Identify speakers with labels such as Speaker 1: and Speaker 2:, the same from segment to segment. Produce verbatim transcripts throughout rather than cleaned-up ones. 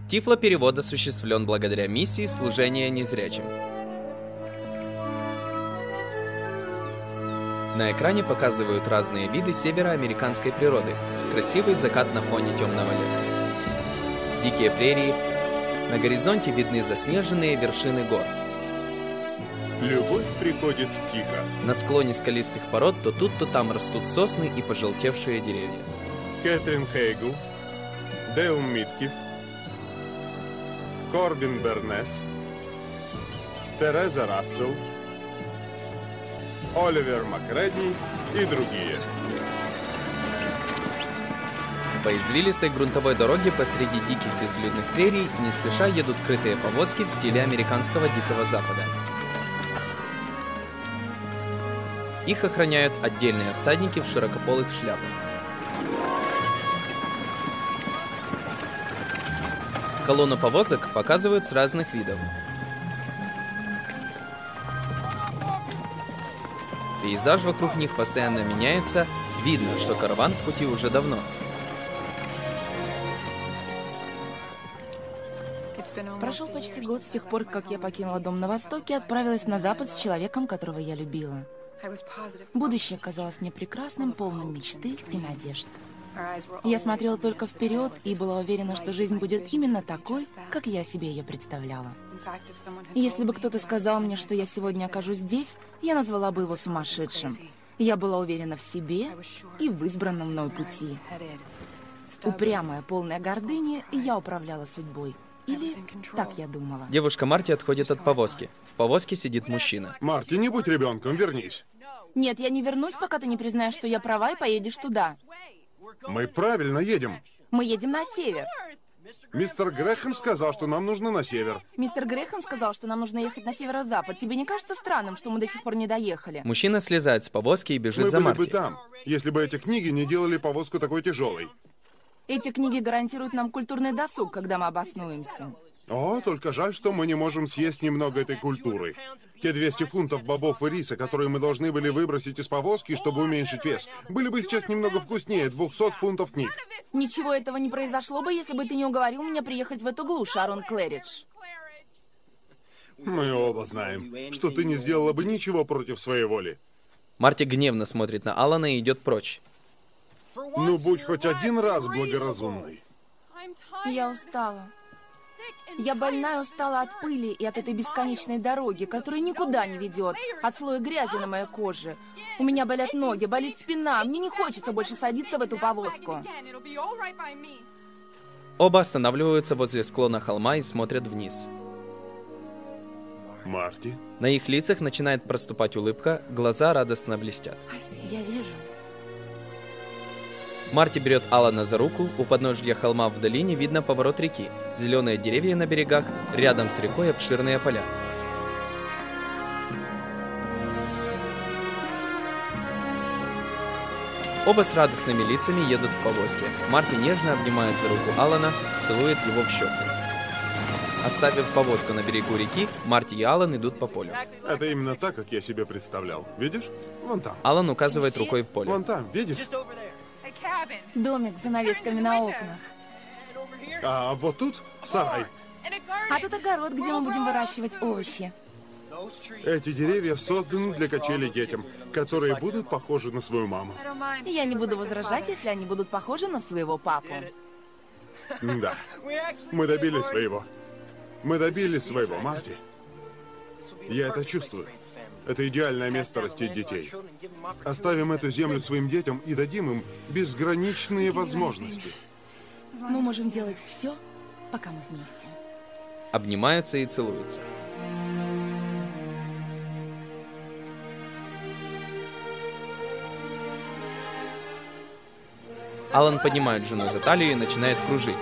Speaker 1: Тифлоперевод осуществлен благодаря миссии служения незрячим. На экране показывают разные виды североамериканской природы. Красивый закат на фоне темного леса. Дикие прерии. На горизонте видны заснеженные вершины гор.
Speaker 2: Любовь приходит тихо.
Speaker 1: На склоне скалистых пород то тут, то там растут сосны и пожелтевшие деревья.
Speaker 2: Кэтрин Хейгл, Дейл Миткиф, Корбин Бернес, Тереза Рассел, Оливер Макредни и другие.
Speaker 1: По извилистой грунтовой дороге посреди диких безлюдных прерий не спеша едут крытые повозки в стиле американского Дикого Запада. Их охраняют отдельные всадники в широкополых шляпах. Колонну повозок показывают с разных видов. Пейзаж вокруг них постоянно меняется, видно, что караван в пути уже давно.
Speaker 3: Прошел почти год с тех пор, как я покинула дом на Востоке и отправилась на Запад с человеком, которого я любила. Будущее казалось мне прекрасным, полным мечты и надежд. Я смотрела только вперед и была уверена, что жизнь будет именно такой, как я себе ее представляла. И если бы кто-то сказал мне, что я сегодня окажусь здесь, я назвала бы его сумасшедшим. Я была уверена в себе и в избранном мною пути. Упрямая, полная гордыни, я управляла судьбой. Или так я думала.
Speaker 1: Девушка Марти отходит от повозки. В повозке сидит мужчина.
Speaker 2: Марти, не будь ребенком, вернись.
Speaker 3: Нет, я не вернусь, пока ты не признаешь, что я права, и поедешь туда.
Speaker 2: Мы правильно едем.
Speaker 3: Мы едем на север.
Speaker 2: Мистер Грэхэм сказал, что нам нужно на север.
Speaker 3: Мистер Грэхэм сказал, что нам нужно ехать на северо-запад. Тебе не кажется странным, что мы до сих пор не доехали?
Speaker 1: Мужчина слезает с повозки и бежит
Speaker 2: Мы
Speaker 1: за
Speaker 2: были
Speaker 1: Марти.
Speaker 2: бы там, если бы эти книги не делали повозку такой тяжелой.
Speaker 3: Эти книги гарантируют нам культурный досуг, когда мы обоснуемся.
Speaker 2: О, только жаль, что мы не можем съесть немного этой культуры. Те двести фунтов бобов и риса, которые мы должны были выбросить из повозки, чтобы уменьшить вес, были бы сейчас немного вкуснее двухсот фунтов книг.
Speaker 3: Ничего этого не произошло бы, если бы ты не уговорил меня приехать в эту глушь, Шарон Клэридж.
Speaker 2: Мы оба знаем, что ты не сделала бы ничего против своей воли.
Speaker 1: Марти гневно смотрит на Алана и идет прочь.
Speaker 2: Ну, будь хоть один раз благоразумной.
Speaker 3: Я устала. Я больная, устала от пыли и от этой бесконечной дороги, которая никуда не ведет, от слоя грязи на моей коже. У меня болят ноги, болит спина, мне не хочется больше садиться в эту повозку.
Speaker 1: Оба останавливаются возле склона холма и смотрят вниз.
Speaker 2: Марти?
Speaker 1: На их лицах начинает проступать улыбка, глаза радостно блестят.
Speaker 3: Я вижу.
Speaker 1: Марти берет Алана за руку, у подножья холма в долине видно поворот реки, зеленые деревья на берегах, рядом с рекой обширные поля. Оба с радостными лицами едут в повозке. Марти нежно обнимает за руку Алана, целует его в щеку. Оставив повозку на берегу реки, Марти и Алан идут по полю.
Speaker 2: Это именно так, как я себе представлял. Видишь? Вон там.
Speaker 1: Алан указывает рукой в поле.
Speaker 2: Вон там, видишь?
Speaker 3: Домик с занавесками на окнах.
Speaker 2: А вот тут сарай.
Speaker 3: А тут огород, где мы будем выращивать овощи.
Speaker 2: Эти деревья созданы для качелей детям, которые будут похожи на свою маму.
Speaker 3: Я не буду возражать, если они будут похожи на своего папу.
Speaker 2: Да. Мы добились своего. Мы добились своего, Марти. Я это чувствую. Это идеальное место растить детей. Оставим эту землю своим детям и дадим им безграничные возможности.
Speaker 3: Мы можем делать все, пока мы вместе.
Speaker 1: Обнимаются и целуются. Алан поднимает жену за талию и начинает кружить.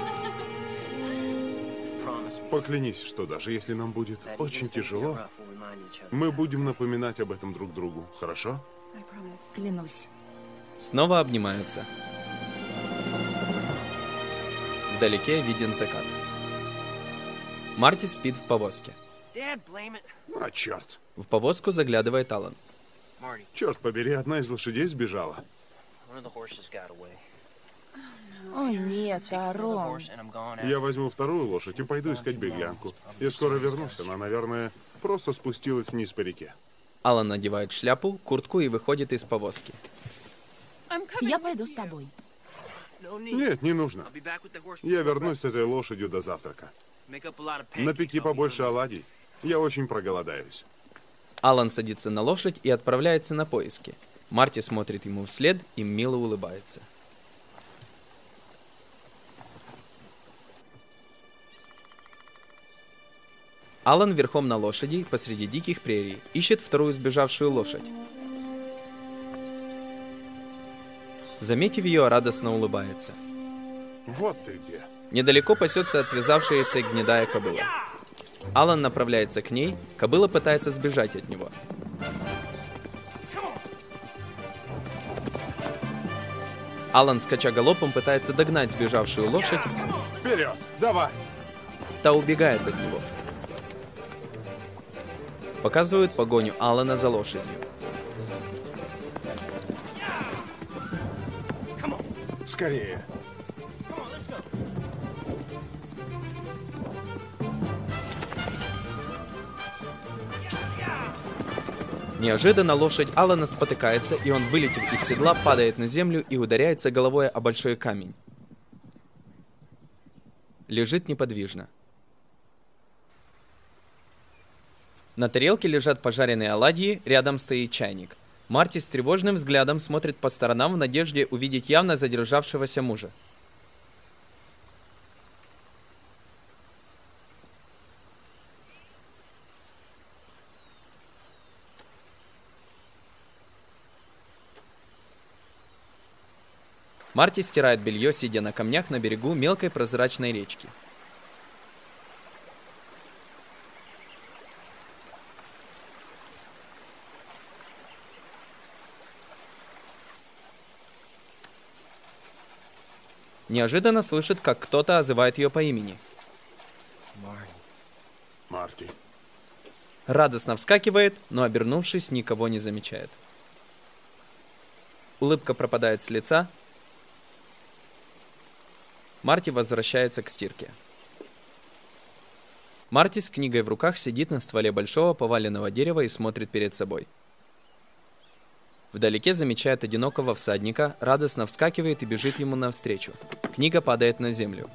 Speaker 2: Поклянись, что даже если нам будет очень тяжело, мы будем напоминать об этом друг другу, хорошо?
Speaker 3: Клянусь.
Speaker 1: Снова обнимаются. Вдалеке виден закат. Марти спит в повозке.
Speaker 2: А, черт.
Speaker 1: В повозку заглядывает Алан.
Speaker 2: Черт побери, одна из лошадей сбежала.
Speaker 3: О, нет, Арон.
Speaker 2: Я возьму вторую лошадь и пойду искать беглянку. Я скоро вернусь. Она, наверное, просто спустилась вниз по реке.
Speaker 1: Алан надевает шляпу, куртку и выходит из повозки.
Speaker 3: Я пойду с тобой.
Speaker 2: Нет, не нужно. Я вернусь с этой лошадью до завтрака. Напеки побольше оладий. Я очень проголодаюсь.
Speaker 1: Алан садится на лошадь и отправляется на поиски. Марти смотрит ему вслед и мило улыбается. Алан верхом на лошади посреди диких прерий ищет вторую сбежавшую лошадь. Заметив ее, радостно улыбается.
Speaker 2: Вот ты где.
Speaker 1: Недалеко пасется отвязавшаяся гнедая кобыла. Алан направляется к ней, кобыла пытается сбежать от него. Алан, скача галопом, пытается догнать сбежавшую лошадь.
Speaker 2: Вперед, давай!
Speaker 1: Та убегает от него. Показывают погоню Алана за лошадью.
Speaker 2: Скорее.
Speaker 1: Неожиданно лошадь Алана спотыкается, и он, вылетев из седла, падает на землю и ударяется головой о большой камень. Лежит неподвижно. На тарелке лежат пожаренные оладьи, рядом стоит чайник. Марти с тревожным взглядом смотрит по сторонам в надежде увидеть явно задержавшегося мужа. Марти стирает белье, сидя на камнях на берегу мелкой прозрачной речки. Неожиданно слышит, как кто-то озывает ее по имени.
Speaker 2: Марти.
Speaker 1: Радостно вскакивает, но, обернувшись, никого не замечает. Улыбка пропадает с лица. Марти возвращается к стирке. Марти с книгой в руках сидит на стволе большого поваленного дерева и смотрит перед собой. Вдалеке замечает одинокого всадника, радостно вскакивает и бежит ему навстречу. Книга падает на землю.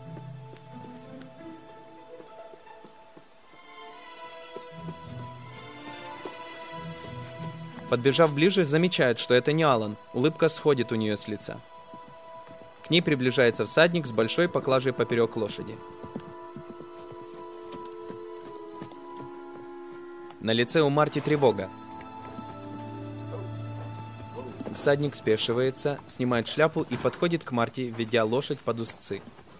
Speaker 1: Подбежав ближе, замечает, что это не Алан. Улыбка сходит у нее с лица. К ней приближается всадник с большой поклажей поперек лошади. На лице у Марти тревога. Всадник спешивается, снимает шляпу и подходит к Марти, ведя лошадь под узцы.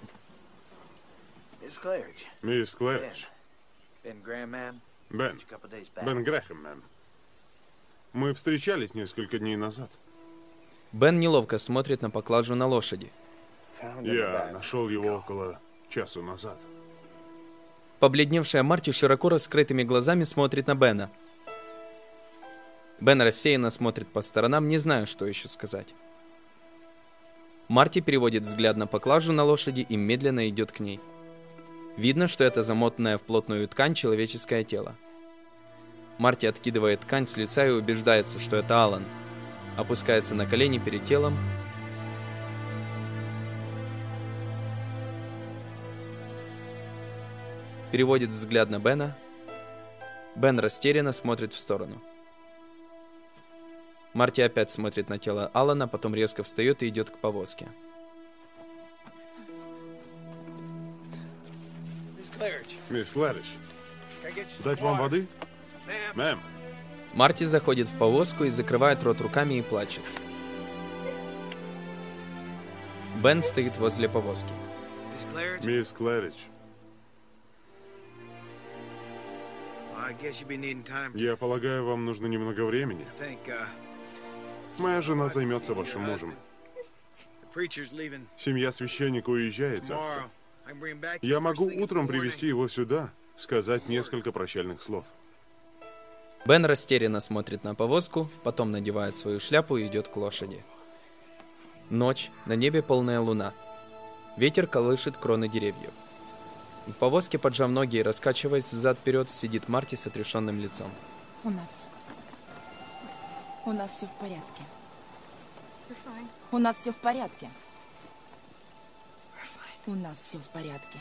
Speaker 2: Мисс Клэридж. Бен. Бен Грэхэм, мэм. Мы встречались несколько дней назад.
Speaker 1: Бен неловко смотрит на поклажу на лошади.
Speaker 2: Я нашел его около часу назад.
Speaker 1: Побледневшая Марти широко раскрытыми глазами смотрит на Бена. Бен рассеянно смотрит по сторонам, не зная, что еще сказать. Марти переводит взгляд на поклажу на лошади и медленно идет к ней. Видно, что это замотанное в плотную ткань человеческое тело. Марти откидывает ткань с лица и убеждается, что это Алан. Опускается на колени перед телом. Переводит взгляд на Бена. Бен растерянно смотрит в сторону. Марти опять смотрит на тело Алана, потом резко встает и идет к повозке.
Speaker 2: Мисс Клэридж, дать вам воды? Мэм.
Speaker 1: Марти заходит в повозку и закрывает рот руками и плачет. Бен стоит возле повозки.
Speaker 2: Мисс Клэридж. Я полагаю, вам нужно немного времени. Моя жена займется вашим мужем. Семья священника уезжает завтра. Я могу утром привести его сюда, сказать несколько прощальных слов.
Speaker 1: Бен растерянно смотрит на повозку, потом надевает свою шляпу и идет к лошади. Ночь, на небе полная луна. Ветер колышет кроны деревьев. В повозке, поджав ноги и раскачиваясь взад-вперед, сидит Марти с отрешенным лицом.
Speaker 3: У нас... У нас все в порядке. У нас все в порядке. У нас все в порядке.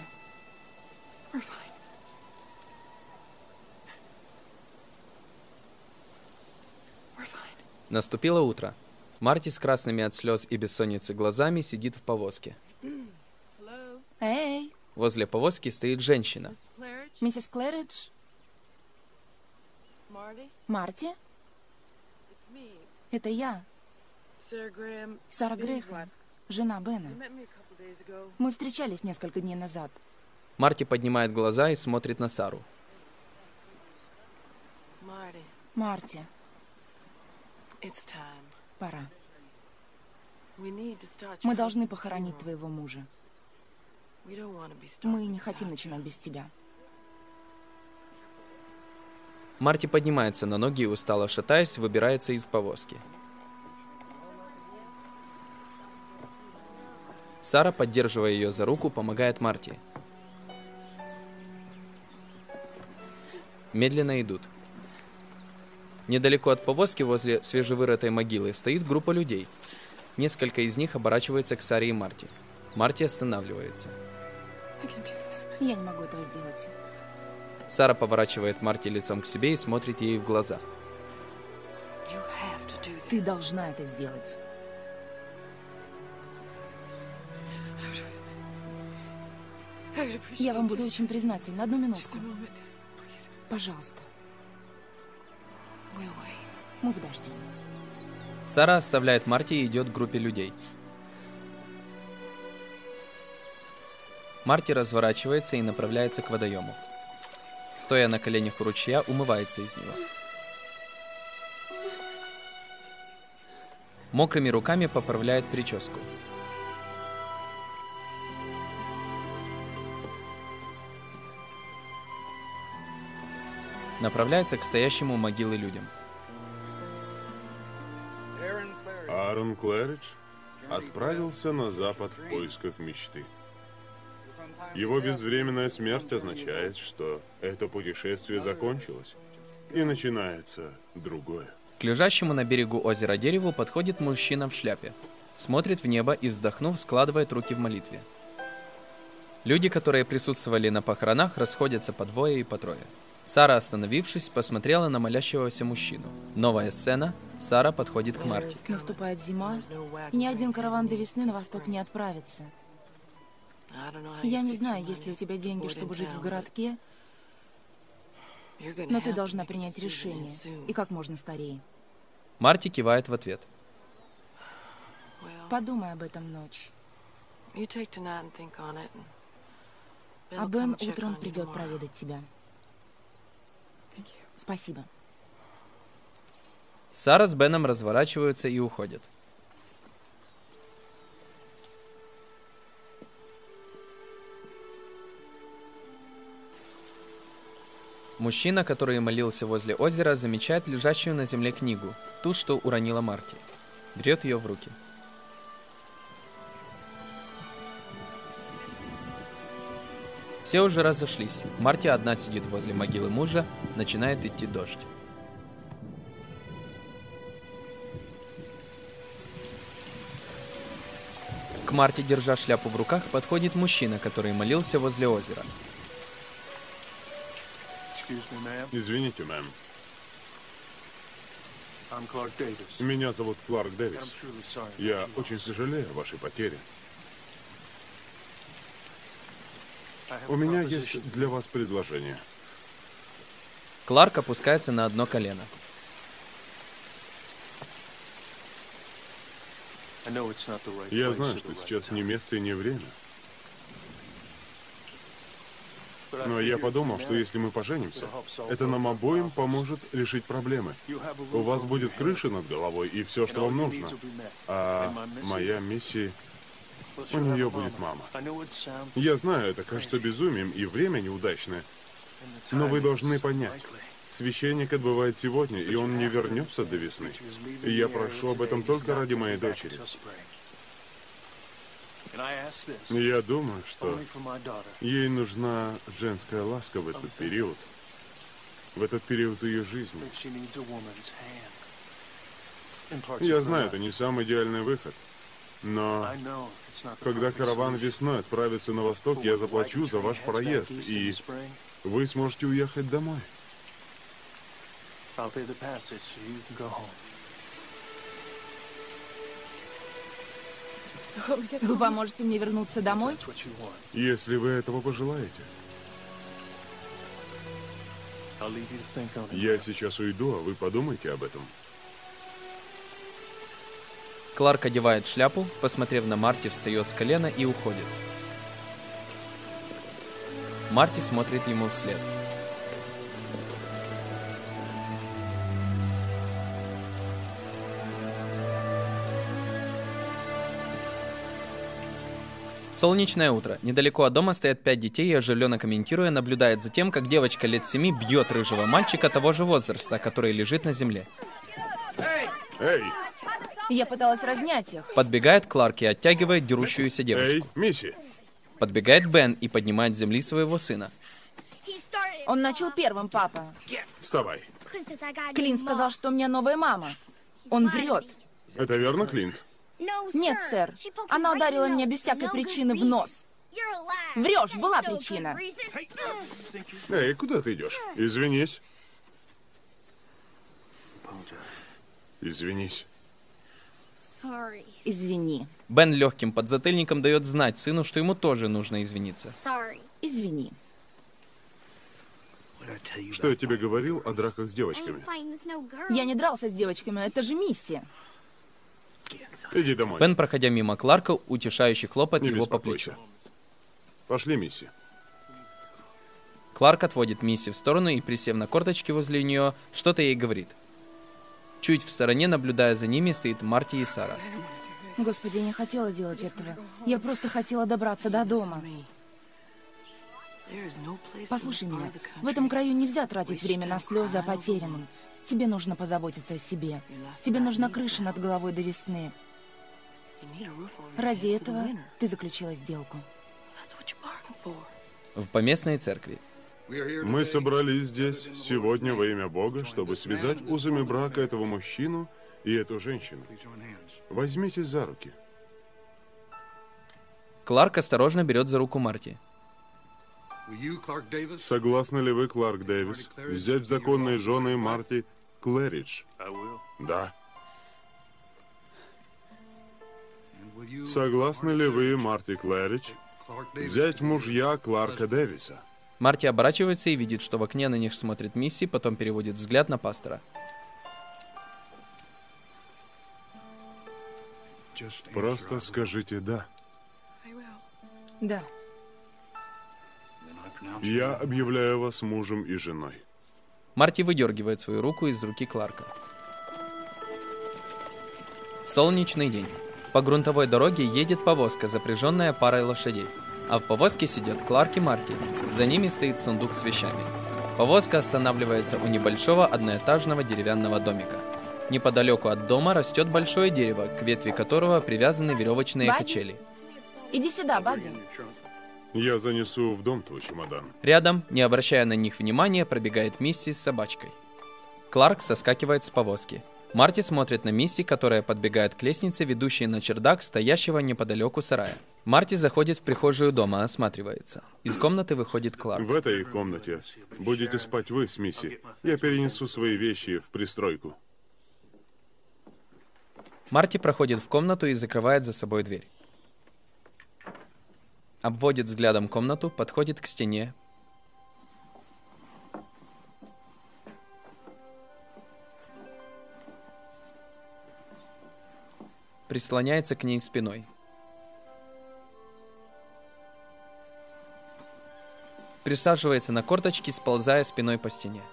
Speaker 1: Наступило утро. Марти с красными от слез и бессонницы глазами сидит в повозке.
Speaker 3: Эй!
Speaker 1: Возле повозки стоит женщина.
Speaker 3: Миссис Клэридж? Марти? Это я. Сара Грэхэм, жена Бена. Мы встречались несколько дней назад.
Speaker 1: Марти поднимает глаза и смотрит на Сару.
Speaker 3: Марти. Пора. Мы должны похоронить твоего мужа. Мы не хотим начинать без тебя.
Speaker 1: Марти поднимается на ноги и, устало шатаясь, выбирается из повозки. Сара, поддерживая ее за руку, помогает Марти. Медленно идут. Недалеко от повозки, возле свежевырытой могилы, стоит группа людей. Несколько из них оборачиваются к Саре и Марти. Марти останавливается.
Speaker 3: Я не могу этого сделать.
Speaker 1: Сара поворачивает Марти лицом к себе и смотрит ей в глаза.
Speaker 3: Ты должна это сделать. Я вам буду очень признательна. Одну минутку. Пожалуйста. Мы подождем.
Speaker 1: Сара оставляет Марти и идет к группе людей. Марти разворачивается и направляется к водоему. Стоя на коленях у ручья, умывается из него. Мокрыми руками поправляет прическу. Направляется к стоящему у могилы людям.
Speaker 2: Аарон Клэридж отправился на запад в поисках мечты. Его безвременная смерть означает, что это путешествие закончилось, и начинается другое.
Speaker 1: К лежащему на берегу озера дереву подходит мужчина в шляпе. Смотрит в небо и, вздохнув, складывает руки в молитве. Люди, которые присутствовали на похоронах, расходятся по двое и по трое. Сара, остановившись, посмотрела на молящегося мужчину. Новая сцена. Сара подходит к Марти.
Speaker 3: Наступает зима, и ни один караван до весны на восток не отправится. Я не знаю, есть ли у тебя деньги, чтобы жить в городке, но ты должна принять решение, и как можно скорее.
Speaker 1: Марти кивает в ответ.
Speaker 3: Подумай об этом ночь. А Бен утром придет проведать тебя. Спасибо.
Speaker 1: Сара с Беном разворачиваются и уходят. Мужчина, который молился возле озера, замечает лежащую на земле книгу, ту, что уронила Марти. Берет ее в руки. Все уже разошлись. Марти одна сидит возле могилы мужа, начинает идти дождь. К Марти, держа шляпу в руках, подходит мужчина, который молился возле озера.
Speaker 2: Извините, мэм. Меня зовут Кларк Дэвис. Я очень сожалею о вашей потере. У меня есть для вас предложение.
Speaker 1: Кларк опускается на одно колено.
Speaker 2: Я знаю, что сейчас не место и не время. Но я подумал, что если мы поженимся, это нам обоим поможет решить проблемы. У вас будет крыша над головой и все, что вам нужно. А моя миссия... У нее будет мама. Я знаю, это кажется безумием, и время неудачное. Но вы должны понять. Священник отбывает сегодня, и он не вернется до весны. И я прошу об этом только ради моей дочери. Я думаю, что ей нужна женская ласка в этот период. В этот период ее жизни. Я знаю, это не самый идеальный выход. Но когда караван весной отправится на восток, я заплачу за ваш проезд, и вы сможете уехать домой.
Speaker 3: Вы поможете мне вернуться домой?
Speaker 2: Если вы этого пожелаете. Я сейчас уйду, а вы подумайте об этом.
Speaker 1: Кларк одевает шляпу, посмотрев на Марти, встает с колена и уходит. Марти смотрит ему вслед. Солнечное утро. Недалеко от дома стоят пять детей и, оживленно комментируя, наблюдает за тем, как девочка лет семи бьет рыжего мальчика того же возраста, который лежит на земле.
Speaker 2: Эй!
Speaker 3: Я пыталась разнять их.
Speaker 1: Подбегает Кларк и оттягивает дерущуюся девочку.
Speaker 2: Эй, Мисси!
Speaker 1: Подбегает Бен и поднимает с земли своего сына.
Speaker 3: Он начал первым, папа.
Speaker 2: Вставай.
Speaker 3: Клинт сказал, что у меня новая мама. Он врет.
Speaker 2: Это верно, Клинт?
Speaker 3: Нет, сэр. Она ударила меня без всякой причины в нос. Врешь, была причина.
Speaker 2: Эй, куда ты идешь? Извинись. Извинись.
Speaker 3: Извини.
Speaker 1: Бен легким подзатыльником дает знать сыну, что ему тоже нужно извиниться.
Speaker 3: Извини.
Speaker 2: Что я тебе говорил о драках с девочками?
Speaker 3: Я не дрался с девочками, это же Мисси.
Speaker 2: Иди домой.
Speaker 1: Бен, проходя мимо Кларка, утешающе хлопает
Speaker 2: Не
Speaker 1: его по
Speaker 2: беспокойся.
Speaker 1: плечу.
Speaker 2: Пошли, Мисси.
Speaker 1: Кларк отводит Мисси в сторону и, присев на корточки возле нее, что-то ей говорит. Чуть в стороне, наблюдая за ними, стоит Марти и Сара.
Speaker 3: Господи, я не хотела делать этого. Я просто хотела добраться до дома. Послушай меня, в этом краю нельзя тратить время на слезы о потерянном. Тебе нужно позаботиться о себе. Тебе нужна крыша над головой до весны. Ради этого ты заключила сделку.
Speaker 1: В поместной церкви.
Speaker 2: Мы собрались здесь сегодня во имя Бога, чтобы связать узами брака этого мужчину и эту женщину. Возьмитесь за руки.
Speaker 1: Кларк осторожно берет за руку Марти.
Speaker 2: Согласны ли вы, Кларк Дэвис, взять в законные жены Марти Клэридж? Да. Согласны ли вы, Марти Клэридж, взять в мужья Кларка Дэвиса?
Speaker 1: Марти оборачивается и видит, что в окне на них смотрит Мисси, потом переводит взгляд на пастора.
Speaker 2: Просто скажите «да».
Speaker 3: Да.
Speaker 2: Я объявляю вас мужем и женой.
Speaker 1: Марти выдергивает свою руку из руки Кларка. Солнечный день. По грунтовой дороге едет повозка, запряженная парой лошадей. А в повозке сидят Кларк и Марти. За ними стоит сундук с вещами. Повозка останавливается у небольшого одноэтажного деревянного домика. Неподалеку от дома растет большое дерево, к ветви которого привязаны веревочные
Speaker 3: Бадди?
Speaker 1: качели.
Speaker 3: Иди сюда, Бадди.
Speaker 2: Я занесу в дом твой чемодан.
Speaker 1: Рядом, не обращая на них внимания, пробегает Мисси с собачкой. Кларк соскакивает с повозки. Марти смотрит на Мисси, которая подбегает к лестнице, ведущей на чердак, стоящего неподалеку сарая. Марти заходит в прихожую дома, осматривается. Из комнаты выходит Кларк.
Speaker 2: В этой комнате будете спать вы с Мисси. Я перенесу свои вещи в пристройку.
Speaker 1: Марти проходит в комнату и закрывает за собой дверь. Обводит взглядом комнату, подходит к стене. Прислоняется к ней спиной. Присаживается на корточки, сползая спиной по стене.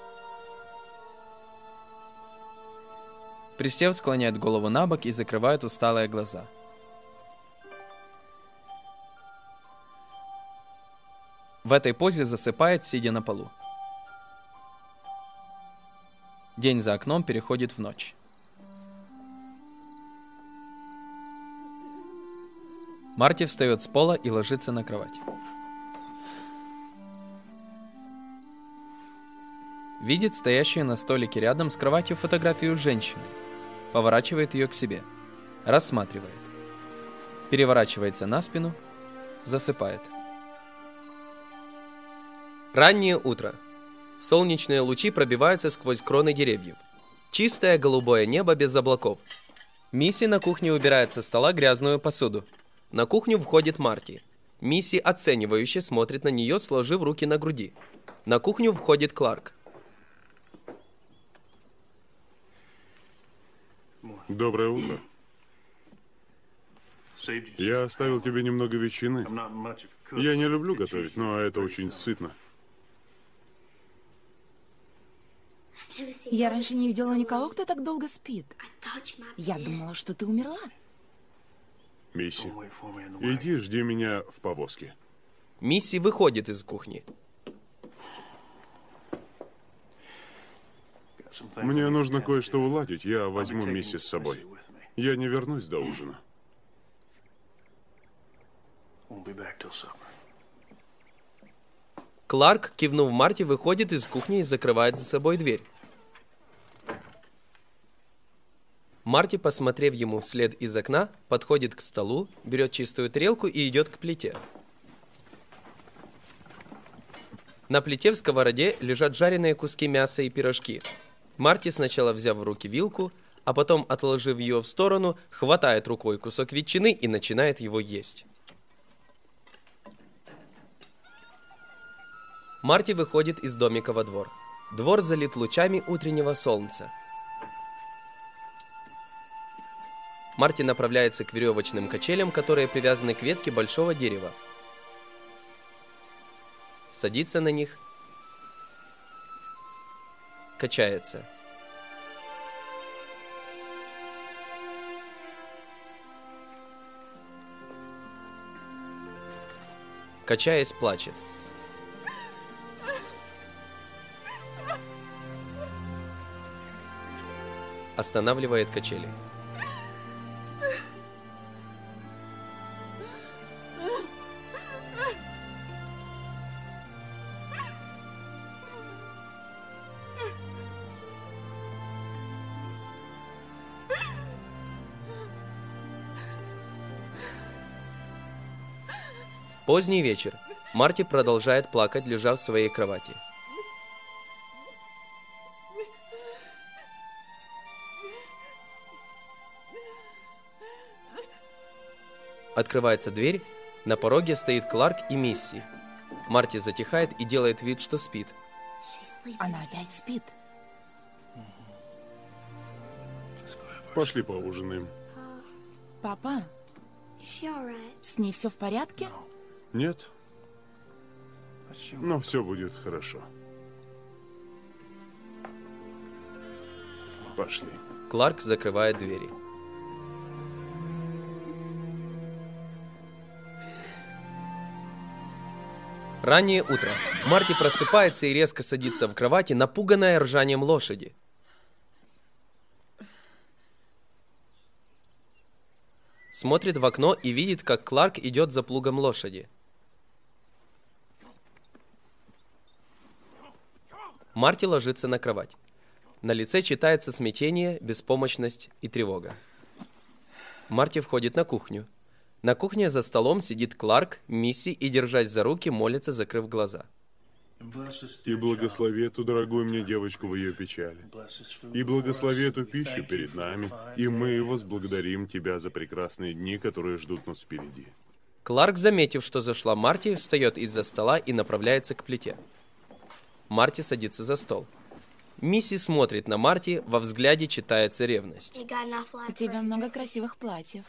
Speaker 1: Присев, склоняет голову на бок и закрывает усталые глаза. В этой позе засыпает, сидя на полу. День за окном переходит в ночь. Марти встает с пола и ложится на кровать. Видит стоящую на столике рядом с кроватью фотографию женщины. Поворачивает ее к себе. Рассматривает. Переворачивается на спину. Засыпает. Раннее утро. Солнечные лучи пробиваются сквозь кроны деревьев. Чистое голубое небо без облаков. Мисси на кухне убирает со стола грязную посуду. На кухню входит Марти. Мисси оценивающе смотрит на нее, сложив руки на груди. На кухню входит Кларк.
Speaker 2: Доброе утро. Я оставил тебе немного ветчины. Я не люблю готовить, но это очень сытно.
Speaker 3: Я раньше не видела никого, кто так долго спит. Я думала, что ты умерла.
Speaker 2: Мисси, иди жди меня в повозке.
Speaker 1: Мисси выходит из кухни.
Speaker 2: Мне нужно кое-что уладить. Я возьму Мисси с собой. Я не вернусь до ужина.
Speaker 1: Кларк, кивнув Марти, выходит из кухни и закрывает за собой дверь. Марти, посмотрев ему вслед из окна, подходит к столу, берет чистую тарелку и идет к плите. На плите в сковороде лежат жареные куски мяса и пирожки. Марти, сначала взяв в руки вилку, а потом, отложив ее в сторону, хватает рукой кусок ветчины и начинает его есть. Марти выходит из домика во двор. Двор залит лучами утреннего солнца. Марти направляется к веревочным качелям, которые привязаны к ветке большого дерева. Садится на них. Качается. Качаясь, плачет. Останавливает качели. Поздний вечер. Марти продолжает плакать, лежа в своей кровати. Открывается дверь. На пороге стоит Кларк и Мисси. Марти затихает и делает вид, что спит.
Speaker 3: Она опять спит.
Speaker 2: Пошли поужинаем.
Speaker 3: Папа, с ней все в порядке?
Speaker 2: Нет. Но все будет хорошо. Пошли.
Speaker 1: Кларк закрывает двери. Раннее утро. Марти просыпается и резко садится в кровати, напуганная ржанием лошади. Смотрит в окно и видит, как Кларк идет за плугом лошади. Марти ложится на кровать. На лице читается смятение, беспомощность и тревога. Марти входит на кухню. На кухне за столом сидит Кларк, Мисси и, держась за руки, молится, закрыв глаза.
Speaker 2: И благослови эту дорогую мне девочку в ее печали. И благослови эту пищу перед нами, и мы возблагодарим Тебя за прекрасные дни, которые ждут нас впереди.
Speaker 1: Кларк, заметив, что зашла Марти, встает из-за стола и направляется к плите. Марти садится за стол. Мисси смотрит на Марти, во взгляде читается ревность.
Speaker 3: У тебя много красивых платьев.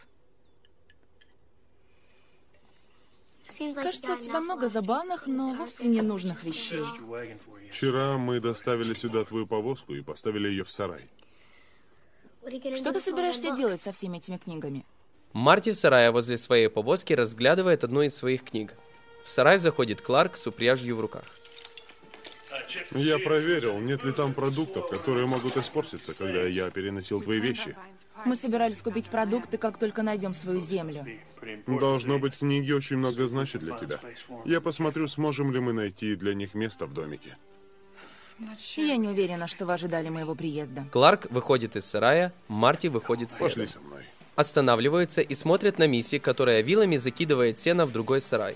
Speaker 3: Кажется, у тебя много забавных, но вовсе не нужных вещей.
Speaker 2: Вчера мы доставили сюда твою повозку и поставили ее в сарай.
Speaker 3: Что ты собираешься делать со всеми этими книгами?
Speaker 1: Марти в сарае возле своей повозки разглядывает одну из своих книг. В сарай заходит Кларк с упряжью в руках.
Speaker 2: Я проверил, нет ли там продуктов, которые могут испортиться, когда я переносил твои вещи.
Speaker 3: Мы собирались купить продукты, как только найдем свою землю.
Speaker 2: Должно быть, книги очень много значат для тебя. Я посмотрю, сможем ли мы найти для них место в домике.
Speaker 3: Я не уверена, что вы ожидали моего приезда.
Speaker 1: Кларк выходит из сарая, Марти выходит следом.
Speaker 2: Пошли со мной.
Speaker 1: Останавливаются и смотрят на Мисси, которая вилами закидывает сено в другой сарай.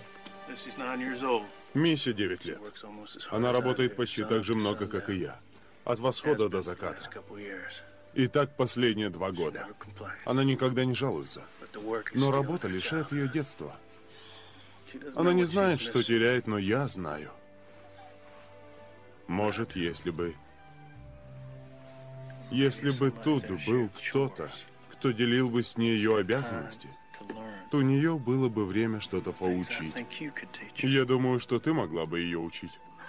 Speaker 2: Мисси девять лет. Она работает почти так же много, как и я. От восхода до заката. И так последние два года. Она никогда не жалуется. Но работа лишает ее детства. Она не знает, что теряет, но я знаю. Может, если бы... Если бы тут был кто-то, кто делил бы с ней ее обязанности, то у нее было бы время что-то поучить. Я думаю, что ты могла бы ее учить.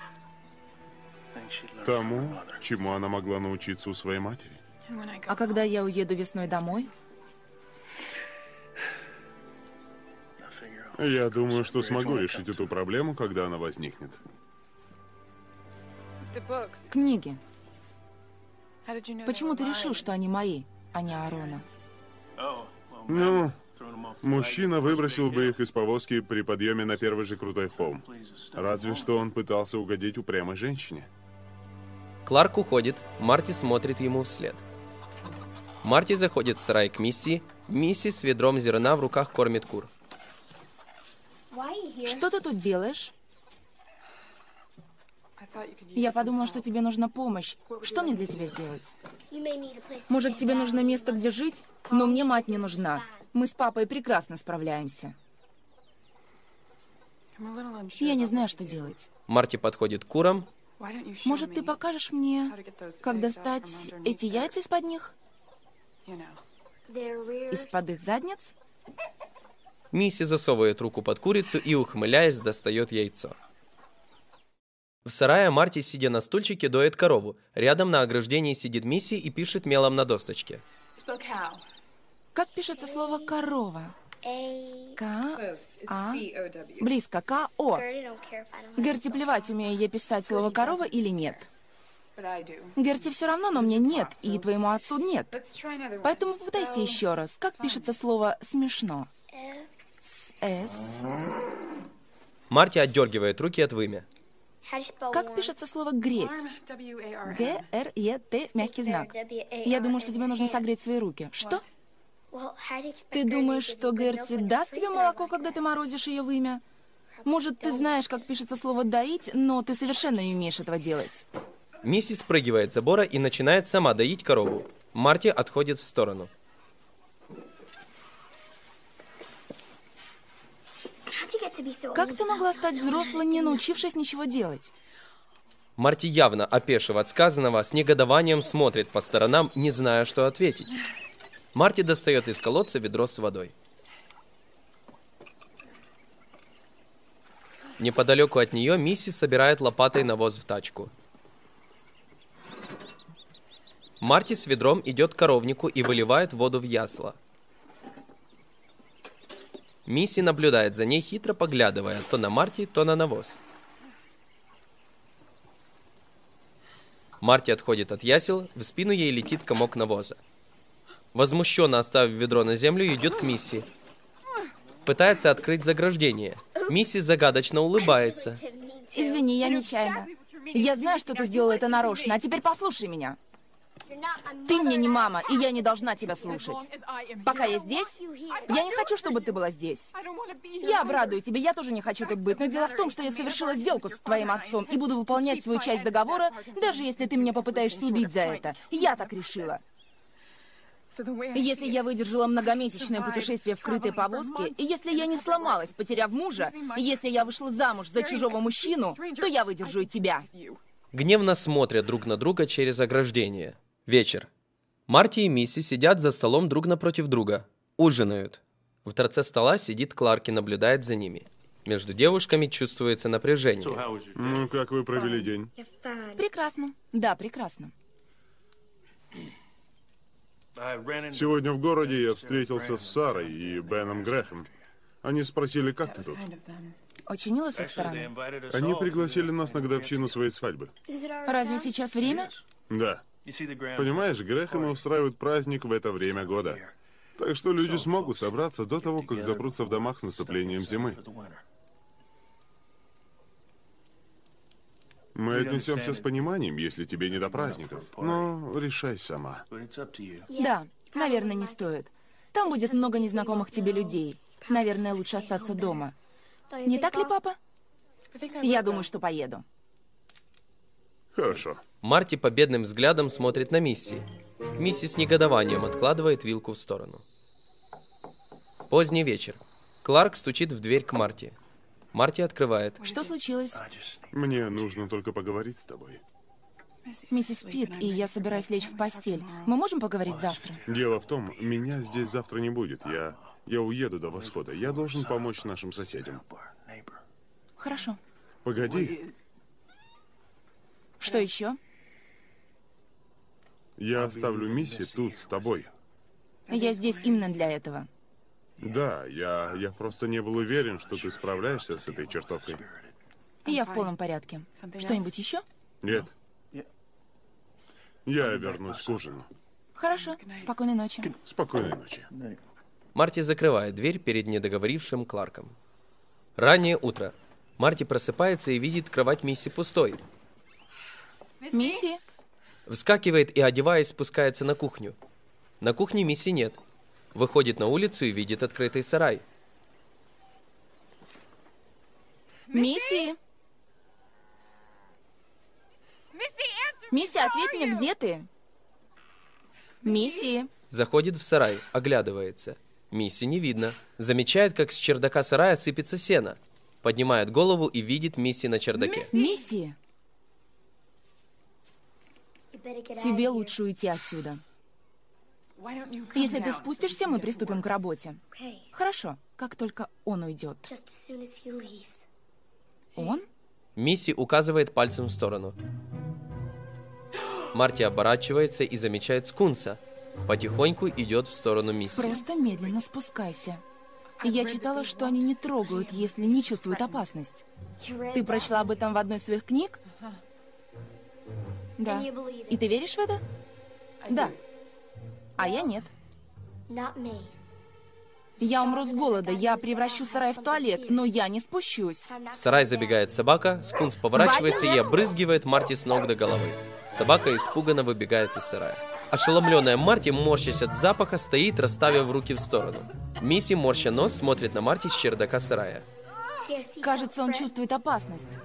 Speaker 2: Тому, чему она могла научиться у своей матери.
Speaker 3: А когда я уеду весной домой?
Speaker 2: Я думаю, что смогу решить эту проблему, когда она возникнет.
Speaker 3: Книги. Почему ты решил, что они мои, а не Аарона?
Speaker 2: Ну, мужчина выбросил бы их из повозки при подъеме на первый же крутой холм. Разве что он пытался угодить упрямой женщине.
Speaker 1: Кларк уходит, Марти смотрит ему вслед. Марти заходит в сарай к Мисси. Мисси с ведром зерна в руках кормит кур.
Speaker 3: Что ты тут делаешь? Я подумала, что тебе нужна помощь. Что мне для тебя сделать? Может, тебе нужно место, где жить? Но мне мать не нужна. Мы с папой прекрасно справляемся. Я не знаю, что делать.
Speaker 1: Марти подходит к курам.
Speaker 3: Может, ты покажешь мне, как достать эти яйца из-под них? Из-под их задниц?
Speaker 1: Мисси засовывает руку под курицу и, ухмыляясь, достает яйцо. В сарае Марти, сидя на стульчике, доет корову. Рядом на ограждении сидит Мисси и пишет мелом на досточке.
Speaker 3: Как пишется слово «корова»? К, А, близко, К, О. Герти, плевать, умею я писать слово «корова» или нет. Герти все равно, но мне нет, и твоему отцу нет. Поэтому попытайся еще раз. Как пишется слово «смешно»? С, С.
Speaker 1: Марти отдергивает руки от вымя.
Speaker 3: Как пишется слово «греть»? Г, Р, Е, Т, мягкий знак. Я думаю, что тебе нужно согреть свои руки. Что? Ты думаешь, что Герти даст тебе молоко, когда ты морозишь ее вымя? Может, ты знаешь, как пишется слово «доить», но ты совершенно не умеешь этого делать.
Speaker 1: Мисси спрыгивает с забора и начинает сама доить корову. Марти отходит в сторону.
Speaker 3: Как ты могла стать взрослой, не научившись ничего делать?
Speaker 1: Марти, явно опешив от сказанного, с негодованием смотрит по сторонам, не зная, что ответить. Марти достает из колодца ведро с водой. Неподалеку от нее Мисси собирает лопатой навоз в тачку. Марти с ведром идет к коровнику и выливает воду в ясло. Мисси наблюдает за ней, хитро поглядывая то на Марти, то на навоз. Марти отходит от ясел, в спину ей летит комок навоза. Возмущенно оставив ведро на землю, идет к Мисси. Пытается открыть заграждение. Мисси загадочно улыбается.
Speaker 3: Извини, я нечаянно. Я знаю, что ты сделала это нарочно, а теперь послушай меня. Ты мне не мама, и я не должна тебя слушать. Пока я здесь, я не хочу, чтобы ты была здесь. Я обрадую тебя, я тоже не хочу тут быть, но дело в том, что я совершила сделку с твоим отцом и буду выполнять свою часть договора, даже если ты меня попытаешься убить за это. Я так решила. Если я выдержала многомесячное путешествие в крытой повозке, и если я не сломалась, потеряв мужа, и если я вышла замуж за чужого мужчину, то я выдержу и тебя.
Speaker 1: Гневно смотрят друг на друга через ограждение. Вечер. Марти и Мисси сидят за столом друг напротив друга. Ужинают. В торце стола сидит Кларк и наблюдает за ними. Между девушками чувствуется напряжение.
Speaker 2: Ну, как вы провели день?
Speaker 3: Прекрасно. Да, прекрасно.
Speaker 2: Сегодня в городе я встретился с Сарой и Беном Грэхом. Они спросили, как ты тут?
Speaker 3: Очень мило с их стороны.
Speaker 2: Они пригласили нас на годовщину своей свадьбы.
Speaker 3: Разве сейчас время?
Speaker 2: Да. Понимаешь, Грэхэмы устраивают праздник в это время года. Так что люди смогут собраться до того, как запрутся в домах с наступлением зимы. Мы отнесемся с пониманием, если тебе не до праздников. Но решай сама.
Speaker 3: Да, наверное, не стоит. Там будет много незнакомых тебе людей. Наверное, лучше остаться дома. Не так ли, папа? Я думаю, что поеду.
Speaker 2: Хорошо.
Speaker 1: Марти победным взглядом смотрит на Мисси. Мисси с негодованием откладывает вилку в сторону. Поздний вечер. Кларк стучит в дверь к Марти. Марти открывает.
Speaker 3: Что случилось?
Speaker 2: Мне нужно только поговорить с тобой.
Speaker 3: Миссис спит, и я собираюсь лечь в постель. Мы можем поговорить завтра?
Speaker 2: Дело в том, меня здесь завтра не будет. Я, я уеду до восхода. Я должен помочь нашим соседям.
Speaker 3: Хорошо.
Speaker 2: Погоди.
Speaker 3: Что еще?
Speaker 2: Я оставлю Мисси тут с тобой.
Speaker 3: Я здесь именно для этого.
Speaker 2: Да, я, я просто не был уверен, что ты справляешься с этой чертовкой.
Speaker 3: Я в полном порядке. Что-нибудь еще?
Speaker 2: Нет. Я вернусь к ужину.
Speaker 3: Хорошо. Спокойной ночи.
Speaker 2: Спокойной ночи.
Speaker 1: Марти закрывает дверь перед недоговорившим Кларком. Раннее утро. Марти просыпается и видит кровать Мисси пустой.
Speaker 3: Мисси?
Speaker 1: Вскакивает и, одеваясь, спускается на кухню. На кухне Мисси нет. Выходит на улицу и видит открытый сарай.
Speaker 3: Мисси? Мисси, ответь мне, где ты? Мисси?
Speaker 1: Заходит в сарай, оглядывается. Мисси не видно. Замечает, как с чердака сарая сыпется сено. Поднимает голову и видит Мисси на чердаке.
Speaker 3: Мисси? Тебе лучше уйти отсюда. Если ты спустишься, мы приступим к работе. Хорошо, как только он уйдет. Он?
Speaker 1: Мисси указывает пальцем в сторону. Марти оборачивается и замечает скунса. Потихоньку идет в сторону Мисси.
Speaker 3: Просто медленно спускайся. Я читала, что они не трогают, если не чувствуют опасность. Ты прочла об этом в одной из своих книг? Да. И ты веришь в это? Да. А я нет. Я умру с голода, я превращу сарай в туалет, но я не спущусь.
Speaker 1: В сарай забегает собака, скунс поворачивается и обрызгивает Марти с ног до головы. Собака испуганно выбегает из сарая. Ошеломленная Марти, морщась от запаха, стоит, расставив руки в сторону. Мисси, морща нос, смотрит на Марти с чердака сарая.
Speaker 3: Кажется, он чувствует опасность.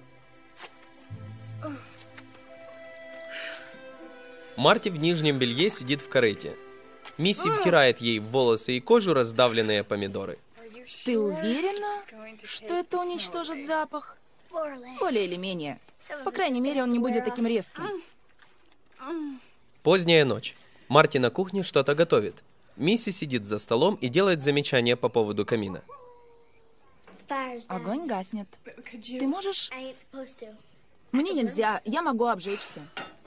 Speaker 1: Марти в нижнем белье сидит в корыте. Мисси втирает ей в волосы и кожу раздавленные помидоры.
Speaker 3: Ты уверена, что это уничтожит запах? Более или менее. По крайней мере, он не будет таким резким.
Speaker 1: Поздняя ночь. Марти на кухне что-то готовит. Мисси сидит за столом и делает замечания по поводу камина.
Speaker 3: Огонь гаснет. Ты можешь... Мне нельзя, я могу обжечься.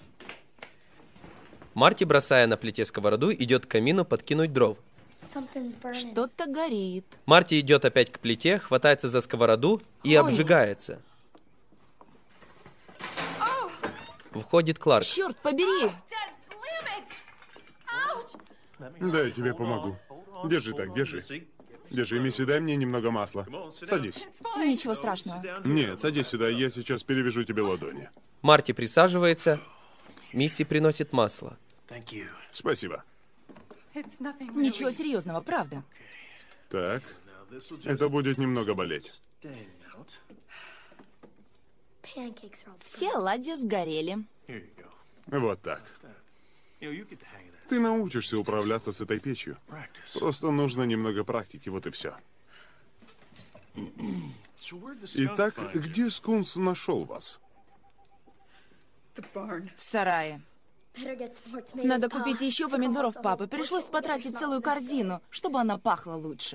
Speaker 1: Марти, бросая на плите сковороду, идет к камину подкинуть дров.
Speaker 3: Что-то горит.
Speaker 1: Марти идет опять к плите, хватается за сковороду и
Speaker 3: Ой.
Speaker 1: обжигается. Входит Кларк.
Speaker 3: Черт побери!
Speaker 2: Да, я тебе помогу. Держи так, держи. Держи, Мисси, дай мне немного масла. Садись.
Speaker 3: Ничего страшного.
Speaker 2: Нет, садись сюда, я сейчас перевяжу тебе ладони.
Speaker 1: Марти присаживается. Мисси приносит масло.
Speaker 2: Спасибо.
Speaker 3: Ничего серьезного, правда.
Speaker 2: Так, это будет немного болеть.
Speaker 3: Все оладьи сгорели.
Speaker 2: Вот так. Ты научишься управляться с этой печью. Просто нужно немного практики, вот и все. Итак, где скунс нашел вас?
Speaker 3: В сарае. Надо купить еще помидоров, папа. Пришлось потратить целую корзину, чтобы она пахла лучше.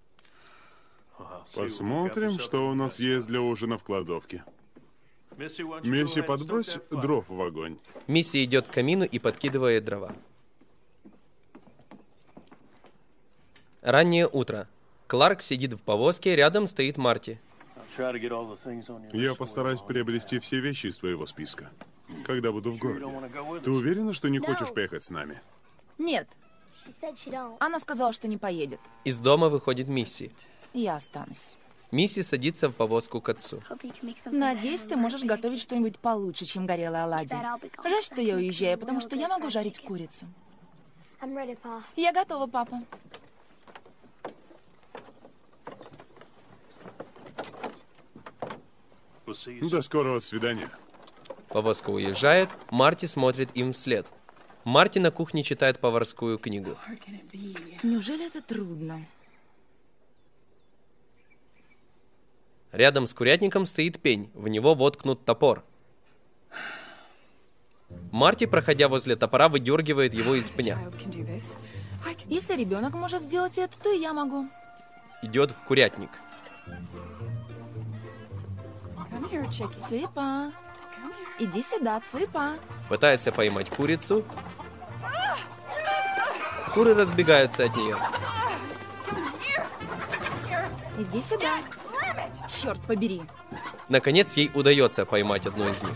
Speaker 2: Посмотрим, что у нас есть для ужина в кладовке. Мисси, подбрось дров в огонь.
Speaker 1: Мисси идет к камину и подкидывает дрова. Раннее утро. Кларк сидит в повозке, рядом стоит Марти.
Speaker 2: Я постараюсь приобрести все вещи из твоего списка, когда буду в городе. Ты уверена, что не хочешь поехать с нами?
Speaker 3: Нет. Она сказала, что не поедет.
Speaker 1: Из дома выходит Мисси.
Speaker 3: Я останусь.
Speaker 1: Мисси садится в повозку к отцу.
Speaker 3: Надеюсь, ты можешь готовить что-нибудь получше, чем горелые оладьи. Жаль, что я уезжаю, потому что я могу жарить курицу. Я готова, папа.
Speaker 2: До скорого свидания.
Speaker 1: Повозка уезжает, Марти смотрит им вслед. Марти на кухне читает поварскую книгу.
Speaker 3: Неужели это трудно?
Speaker 1: Рядом с курятником стоит пень, в него воткнут топор. Марти, проходя возле топора, выдергивает его из пня.
Speaker 3: Если ребенок может сделать это, то и я могу.
Speaker 1: Идет в курятник.
Speaker 3: Цыпа. Иди сюда, Цыпа.
Speaker 1: Пытается поймать курицу. Куры разбегаются от нее.
Speaker 3: Иди сюда. Черт побери.
Speaker 1: Наконец, ей удается поймать одну из них.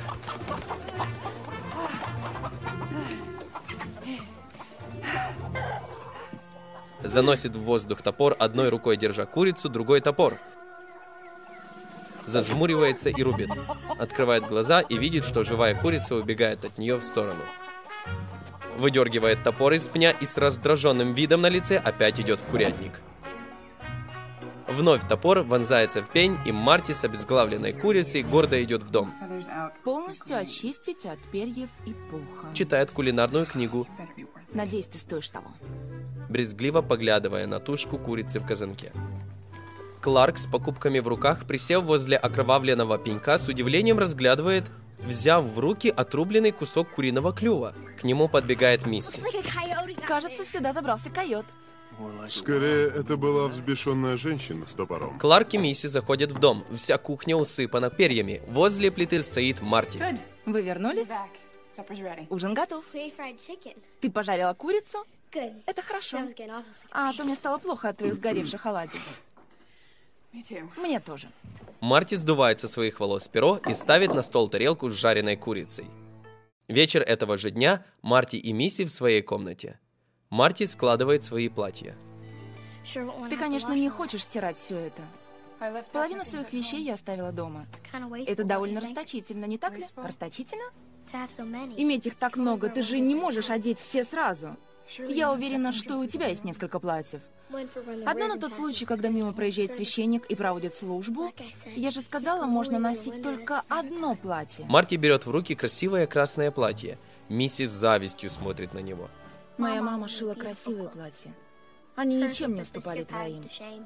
Speaker 1: Заносит в воздух топор, одной рукой держа курицу, другой топор. Зажмуривается и рубит. Открывает глаза и видит, что живая курица убегает от нее в сторону. Выдергивает топор из пня и с раздраженным видом на лице опять идет в курятник. Вновь топор вонзается в пень, и Марти с обезглавленной курицей гордо идет в дом.
Speaker 3: Полностью очистить от перьев и пуха.
Speaker 1: Читает кулинарную книгу,
Speaker 3: Надеюсь, ты стоишь того.
Speaker 1: брезгливо поглядывая на тушку курицы в казанке. Кларк с покупками в руках, присев возле окровавленного пенька, с удивлением разглядывает, взяв в руки отрубленный кусок куриного клюва. К нему подбегает Мисси.
Speaker 3: Кажется, сюда забрался койот.
Speaker 2: Скорее, это была взбешенная женщина с топором.
Speaker 1: Кларк и Мисси заходят в дом. Вся кухня усыпана перьями. Возле плиты стоит Марти.
Speaker 3: Вы вернулись? Ужин готов. Ты пожарила курицу? Это хорошо. А то мне стало плохо от твоих сгоревших оладий. Мне тоже.
Speaker 1: Марти сдувает со своих волос перо и ставит на стол тарелку с жареной курицей. Вечер этого же дня Марти и Мисси в своей комнате. Марти складывает свои платья.
Speaker 3: Ты, конечно, не хочешь стирать все это. Половину своих вещей я оставила дома. Это довольно расточительно, не так ли? Расточительно? Иметь их так много, ты же не можешь одеть все сразу. Я уверена, что у тебя есть несколько платьев. Одно на тот случай, когда мимо проезжает священник и проводит службу. Я же сказала, можно носить только одно платье.
Speaker 1: Марти берет в руки красивое красное платье. Мисси с завистью смотрит на него.
Speaker 3: Моя мама шила красивые платья. Они ничем не уступали твоим.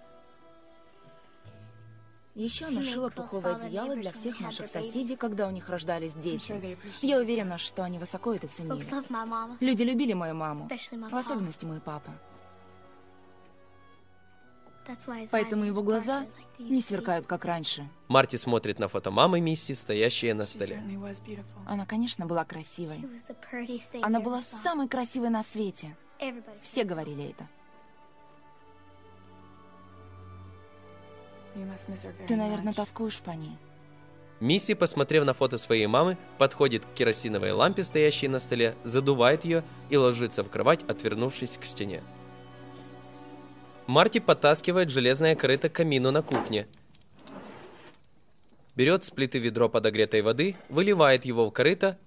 Speaker 3: Еще она шила пуховое одеяло для всех наших соседей, когда у них рождались дети. Я уверена, что они высоко это ценили. Люди любили мою маму, в особенности мой папа. Поэтому его глаза не сверкают, как раньше.
Speaker 1: Марти смотрит на фото мамы Мисси, стоящее на столе.
Speaker 3: Она, конечно, была красивой. Она была самой красивой на свете. Все говорили это. Ты, наверное, тоскуешь по ней.
Speaker 1: Мисси, посмотрев на фото своей мамы, подходит к керосиновой лампе, стоящей на столе, задувает ее и ложится в кровать, отвернувшись к стене. Марти подтаскивает железное корыто к камину на кухне. Берет с плиты ведро подогретой воды, выливает его в корыто.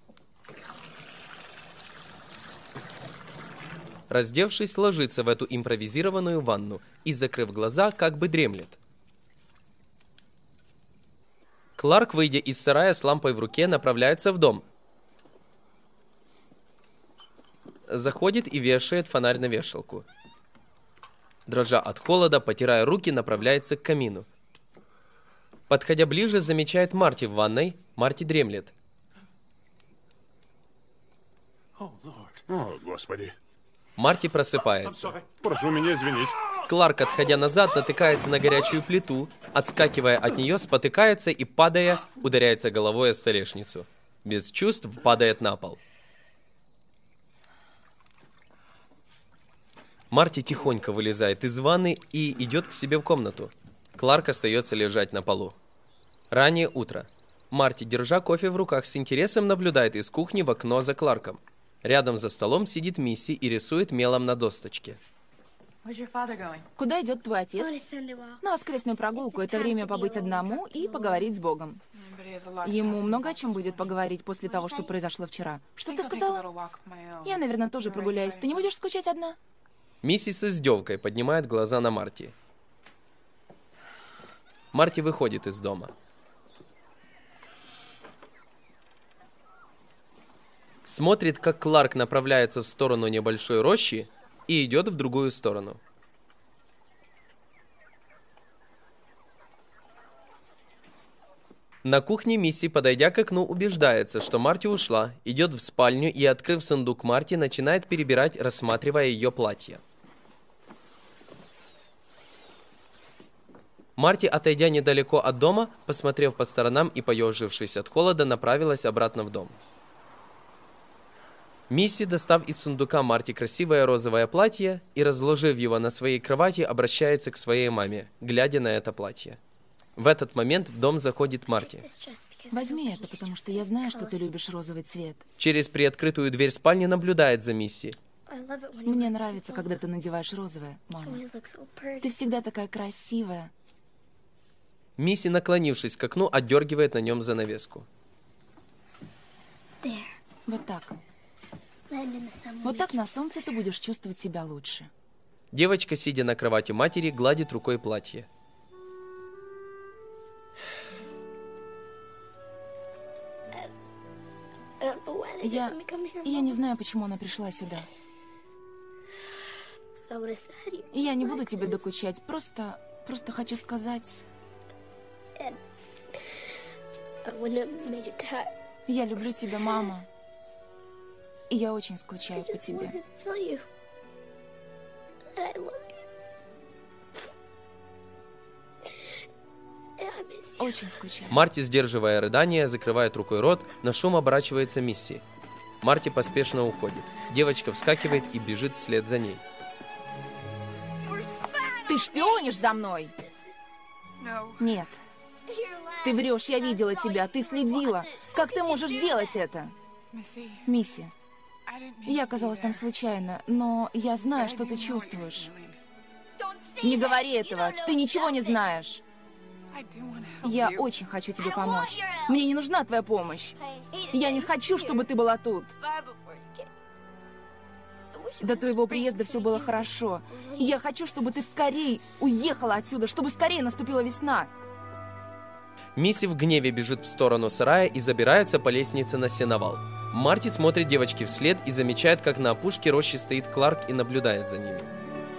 Speaker 1: Раздевшись, ложится в эту импровизированную ванну и, закрыв глаза, как бы дремлет. Кларк, выйдя из сарая с лампой в руке, направляется в дом. Заходит и вешает фонарь на вешалку. Дрожа от холода, потирая руки, направляется к камину. Подходя ближе, замечает Марти в ванной. Марти дремлет.
Speaker 2: О, Господи.
Speaker 1: Марти просыпается.
Speaker 2: Прошу меня извинить.
Speaker 1: Кларк, отходя назад, натыкается на горячую плиту, отскакивая от нее, спотыкается и, падая, ударяется головой о столешницу. Без чувств падает на пол. Марти тихонько вылезает из ванны и идет к себе в комнату. Кларк остается лежать на полу. Раннее утро. Марти, держа кофе в руках, с интересом наблюдает из кухни в окно за Кларком. Рядом за столом сидит Мисси и рисует мелом на досточке.
Speaker 3: Куда идет твой отец? На воскресную прогулку. Это время побыть одному и поговорить с Богом. Ему много о чем будет поговорить после того, что произошло вчера. Что ты сказала? Я, наверное, тоже прогуляюсь. Ты не будешь скучать одна?
Speaker 1: Мисси с издевкой поднимает глаза на Марти. Марти выходит из дома. Смотрит, как Кларк направляется в сторону небольшой рощи и идет в другую сторону. На кухне Мисси, подойдя к окну, убеждается, что Марти ушла, идет в спальню и, открыв сундук Марти, начинает перебирать, рассматривая ее платье. Марти, отойдя недалеко от дома, посмотрев по сторонам и поежившись от холода, направилась обратно в дом. Мисси, достав из сундука Марти красивое розовое платье и, разложив его на своей кровати, обращается к своей маме, глядя на это платье. В этот момент в дом заходит Марти.
Speaker 3: Возьми это, потому что я знаю, что ты любишь розовый цвет.
Speaker 1: Через приоткрытую дверь спальни наблюдает за Мисси.
Speaker 3: Мне нравится, когда ты надеваешь розовое, мама. Ты всегда такая красивая.
Speaker 1: Мисси, наклонившись к окну, отдергивает на нем занавеску.
Speaker 3: Вот так. Вот так на солнце ты будешь чувствовать себя лучше.
Speaker 1: Девочка, сидя на кровати матери, гладит рукой платье.
Speaker 3: Я... Я не знаю, почему она пришла сюда. Я не буду тебе докучать, просто... Просто хочу сказать... Я люблю тебя, мама. И я очень скучаю по тебе. Очень скучаю.
Speaker 1: Марти, сдерживая рыдание, закрывает рукой рот, на шум оборачивается Мисси. Марти поспешно уходит. Девочка вскакивает и бежит вслед за ней.
Speaker 3: Ты шпионишь за мной? Нет. Ты врешь, я видела тебя, ты следила. Как ты можешь делать это? Мисси, я оказалась там случайно, но я знаю, что ты чувствуешь. Не говори этого, ты ничего не знаешь. Я очень хочу тебе помочь. Мне не нужна твоя помощь. Я не хочу, чтобы ты была тут. До твоего приезда все было хорошо. Я хочу, чтобы ты скорее уехала отсюда, чтобы скорее наступила весна.
Speaker 1: Мисси в гневе бежит в сторону сарая и забирается по лестнице на сеновал. Марти смотрит девочке вслед и замечает, как на опушке рощи стоит Кларк и наблюдает за ними.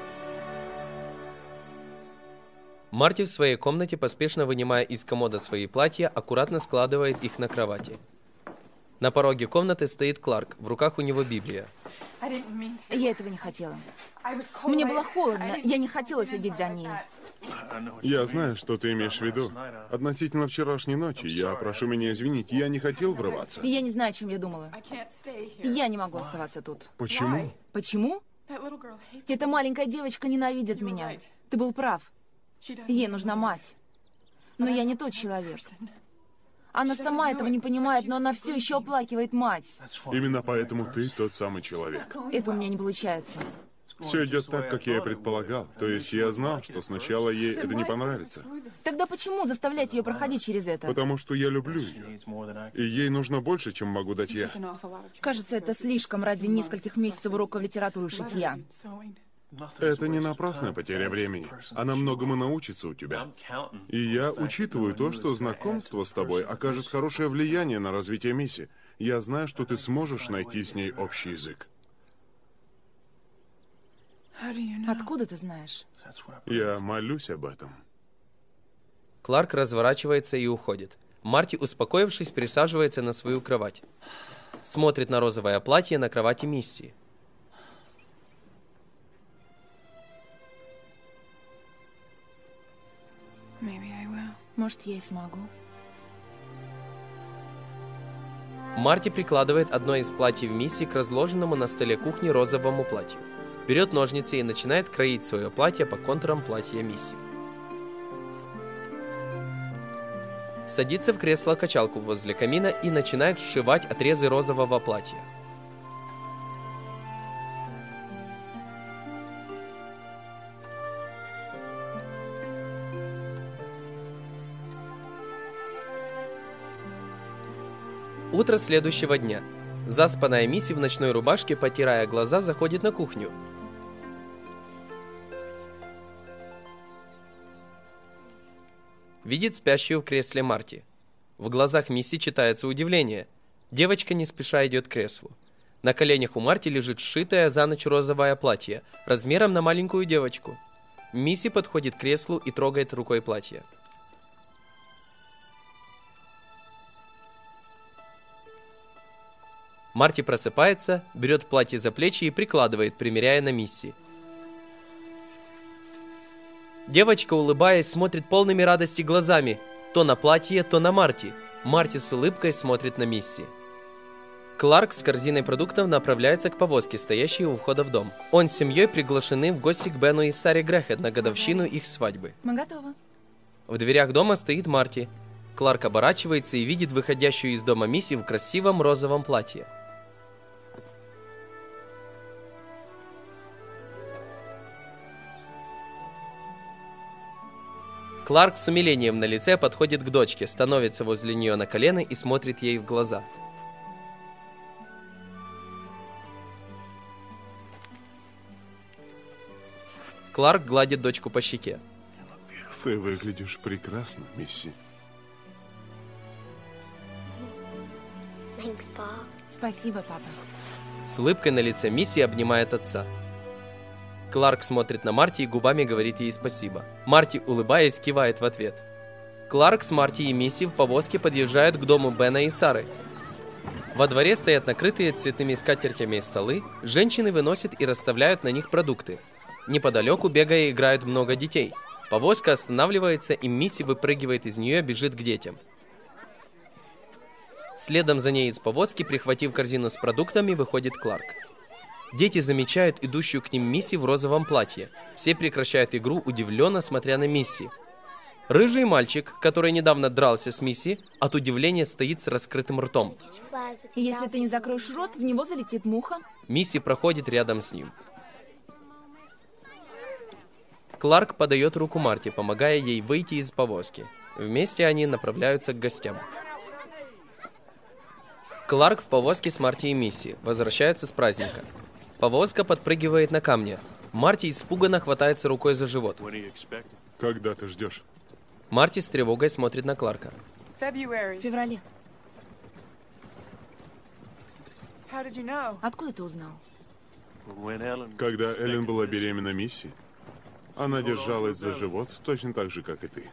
Speaker 1: Марти в своей комнате, поспешно вынимая из комода свои платья, аккуратно складывает их на кровати. На пороге комнаты стоит Кларк, в руках у него Библия.
Speaker 3: Я этого не хотела. Мне было холодно, я не хотела следить за ней.
Speaker 2: Я знаю, что ты имеешь в виду. Относительно вчерашней ночи, я прошу меня извинить, я не хотел врываться.
Speaker 3: Я не знаю, о чем я думала. Я не могу оставаться тут.
Speaker 2: Почему?
Speaker 3: Почему? Эта маленькая девочка ненавидит меня. Ты был прав. Ей нужна мать. Но я не тот человек. Она сама этого не понимает, но она все еще оплакивает мать.
Speaker 2: Именно поэтому ты тот самый человек.
Speaker 3: Это у меня не получается.
Speaker 2: Все идет так, как я и предполагал. То есть я знал, что сначала ей это не понравится.
Speaker 3: Тогда почему заставлять ее проходить через это?
Speaker 2: Потому что я люблю ее. И ей нужно больше, чем могу дать я.
Speaker 3: Кажется, это слишком ради нескольких месяцев уроков литературы и шитья.
Speaker 2: Это не напрасная потеря времени. Она многому научится у тебя. И я учитываю то, что знакомство с тобой окажет хорошее влияние на развитие Мисси. Я знаю, что ты сможешь найти с ней общий язык.
Speaker 3: Откуда ты знаешь?
Speaker 2: Я молюсь об этом.
Speaker 1: Кларк разворачивается и уходит. Марти, успокоившись, присаживается на свою кровать. Смотрит на розовое платье на кровати Мисси.
Speaker 3: Может, я и смогу.
Speaker 1: Марти прикладывает одно из платьев Мисси к разложенному на столе кухни розовому платью. Берет ножницы и начинает кроить свое платье по контурам платья Мисси. садится в кресло-качалку возле камина и начинает сшивать отрезы розового платья. Утро следующего дня. Заспанная Мисси в ночной рубашке, потирая глаза, заходит на кухню. Видит спящую в кресле Марти. В глазах Мисси читается удивление. Девочка не спеша идет к креслу. На коленях у Марти лежит сшитое за ночь розовое платье, размером на маленькую девочку. Мисси подходит к креслу и трогает рукой платье. Марти просыпается, берет платье за плечи и прикладывает, примеряя на Мисси. Девочка, улыбаясь, смотрит полными радости глазами, то на платье, то на Марти. Марти с улыбкой смотрит на Мисси. Кларк с корзиной продуктов направляется к повозке, стоящей у входа в дом. Он с семьей приглашены в гости к Бену и Саре Грэхэт на годовщину их свадьбы.
Speaker 3: Мы готовы.
Speaker 1: В дверях дома стоит Марти. Кларк оборачивается и видит выходящую из дома Мисси в красивом розовом платье. Кларк с умилением на лице подходит к дочке, становится возле нее на колено и смотрит ей в глаза. Кларк гладит дочку по щеке.
Speaker 2: Ты выглядишь прекрасно, Мисси.
Speaker 3: Спасибо, папа.
Speaker 1: С улыбкой на лице Мисси обнимает отца. Кларк смотрит на Марти и губами говорит ей спасибо. Марти, улыбаясь, кивает в ответ. Кларк с Марти и Мисси в повозке подъезжают к дому Бена и Сары. Во дворе стоят накрытые цветными скатертями столы, женщины выносят и расставляют на них продукты. Неподалеку, бегая, играют много детей. Повозка останавливается, и Мисси выпрыгивает из нее, бежит к детям. Следом за ней из повозки, прихватив корзину с продуктами, выходит Кларк. Дети замечают идущую к ним Мисси в розовом платье. Все прекращают игру, удивленно смотря на Мисси. Рыжий мальчик, который недавно дрался с Мисси, от удивления стоит с раскрытым ртом.
Speaker 3: Если ты не закроешь рот, в него залетит муха.
Speaker 1: Мисси проходит рядом с ним. Кларк подает руку Марти, помогая ей выйти из повозки. Вместе они направляются к гостям. Кларк в повозке с Марти и Мисси возвращаются с праздника. Повозка подпрыгивает на камне. Марти испуганно хватается рукой за живот.
Speaker 2: Когда ты ждешь?
Speaker 1: Марти с тревогой смотрит на Кларка.
Speaker 3: В феврале. Откуда ты узнал?
Speaker 2: Когда Эллен была беременна Мисси, она держалась за живот точно так же, как и ты.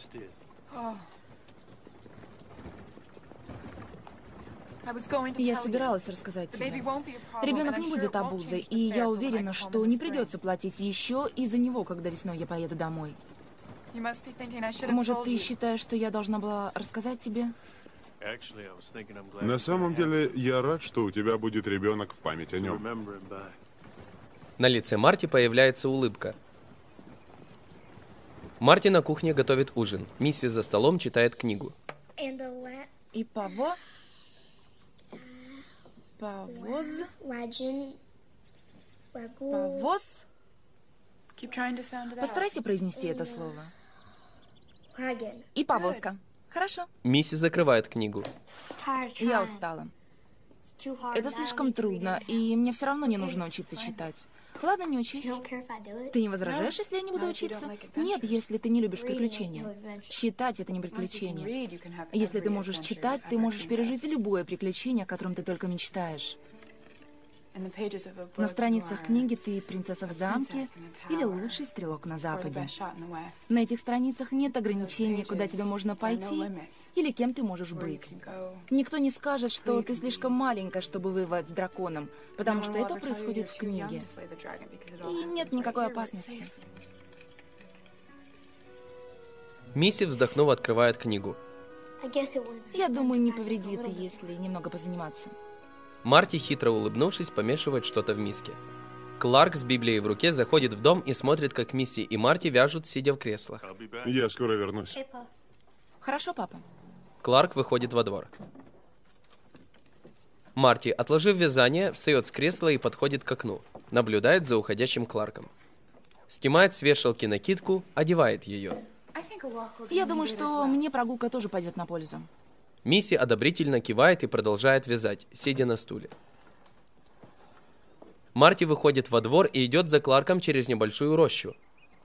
Speaker 3: Я собиралась рассказать тебе. Ребенок не будет обузой, и я уверена, что не придется платить еще из-за него, когда весной я поеду домой. Может, ты считаешь, что я должна была рассказать тебе?
Speaker 2: На самом деле, я рад, что у тебя будет ребенок в память о нем.
Speaker 1: На лице Марти появляется улыбка. Марти на кухне готовит ужин. Мисси за столом читает книгу.
Speaker 3: И паво... Повоз... Повоз... Постарайся произнести это слово. И повозка. Хорошо.
Speaker 1: Мисси закрывает книгу.
Speaker 3: Я устала. Это слишком трудно, и мне все равно не нужно учиться читать. Ладно, не учись. Ты не возражаешь, если я не буду учиться? Нет, если ты не любишь приключения. Читать — это не приключение. Если ты можешь читать, ты можешь пережить любое приключение, о котором ты только мечтаешь. На страницах книги ты принцесса в замке или лучший стрелок на Западе. На этих страницах нет ограничений, куда тебе можно пойти или кем ты можешь быть. Никто не скажет, что ты слишком маленькая, чтобы воевать с драконом, потому что это происходит в книге. И нет никакой опасности.
Speaker 1: Мисси, вздохнув, открывает книгу.
Speaker 3: Я думаю, не повредит, если немного позаниматься.
Speaker 1: Марти, хитро улыбнувшись, помешивает что-то в миске. Кларк с Библией в руке заходит в дом и смотрит, как Мисси и Марти вяжут, сидя в креслах.
Speaker 2: Я скоро вернусь.
Speaker 3: Хорошо, папа.
Speaker 1: Кларк выходит во двор. Марти, отложив вязание, встает с кресла и подходит к окну. Наблюдает за уходящим Кларком. Снимает с вешалки накидку, одевает ее.
Speaker 3: Я думаю, что мне прогулка тоже пойдет на пользу.
Speaker 1: Мисси одобрительно кивает и продолжает вязать, сидя на стуле. Марти выходит во двор и идет за Кларком через небольшую рощу.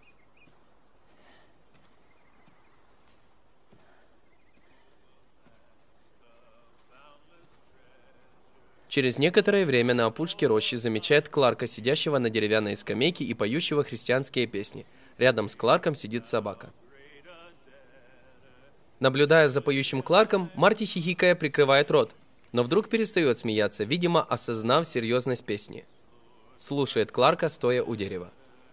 Speaker 1: Через некоторое время на опушке рощи замечает Кларка, сидящего на деревянной скамейке и поющего христианские песни. Рядом с Кларком сидит собака. Наблюдая за поющим Кларком, Марти, хихикая, прикрывает рот, но вдруг перестает смеяться, видимо, осознав серьезность песни. Слушает Кларка, стоя у дерева.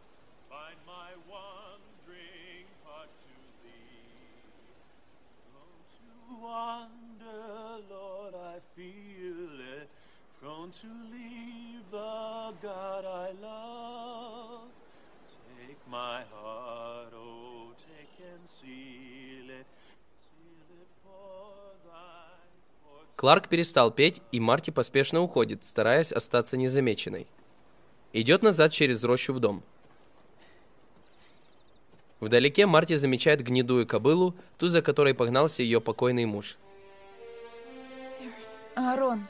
Speaker 1: Кларк перестал петь, и Марти поспешно уходит, стараясь остаться незамеченной. Идет назад через рощу в дом. Вдалеке Марти замечает гнедую кобылу, ту, за которой погнался ее покойный муж.
Speaker 3: Аарон.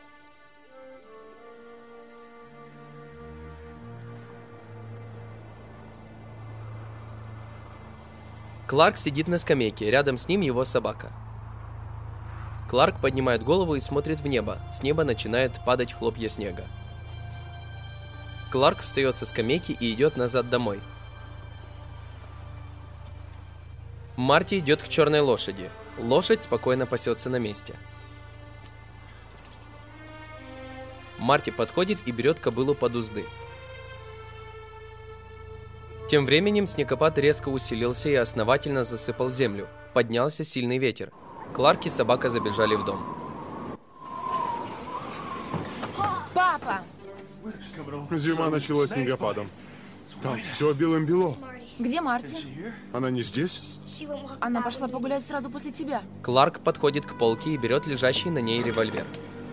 Speaker 1: Кларк сидит на скамейке, рядом с ним его собака. Кларк поднимает голову и смотрит в небо. С неба начинает падать хлопья снега. Кларк встает со скамейки и идет назад домой. Марти идет к черной лошади. Лошадь спокойно пасется на месте. Марти подходит и берет кобылу под узды. Тем временем снегопад резко усилился и основательно засыпал землю. Поднялся сильный ветер. Кларк и собака забежали в дом.
Speaker 3: Папа!
Speaker 2: Зима началась снегопадом. Там все белым-бело.
Speaker 3: Где Марти?
Speaker 2: Она не здесь?
Speaker 3: Она пошла погулять сразу после тебя.
Speaker 1: Кларк подходит к полке и берет лежащий на ней револьвер.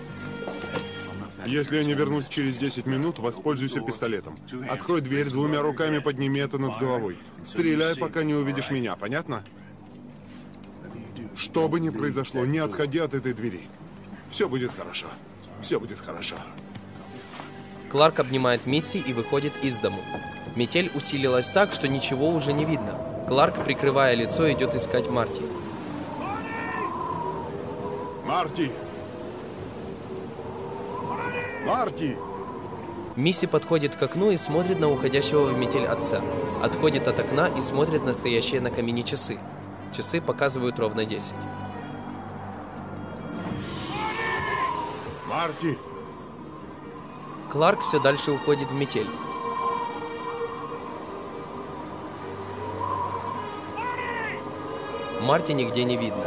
Speaker 2: Если я не вернусь через десять минут, воспользуйся пистолетом. Открой дверь, двумя руками подними это над головой. Стреляй, пока не увидишь меня, понятно? Что бы ни произошло, не отходи от этой двери. Все будет хорошо. Все будет хорошо.
Speaker 1: Кларк обнимает Мисси и выходит из дому. Метель усилилась так, что ничего уже не видно. Кларк, прикрывая лицо, идет искать Марти.
Speaker 2: Марти! Марти!
Speaker 1: Мисси подходит к окну и смотрит на уходящего в метель отца. Отходит от окна и смотрит на стоящие на камине часы. Часы показывают ровно десять.
Speaker 2: Марти!
Speaker 1: Кларк все дальше уходит в метель. Марти нигде не видно.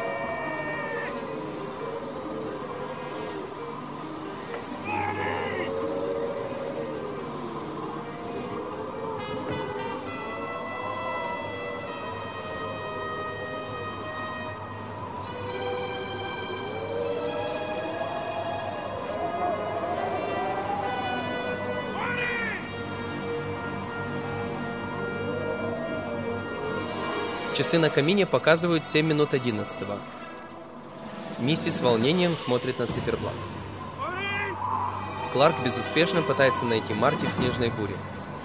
Speaker 1: Часы на камине показывают семь минут одиннадцатого. Мисси с волнением смотрит на циферблат. Кларк безуспешно пытается найти Марти в снежной буре.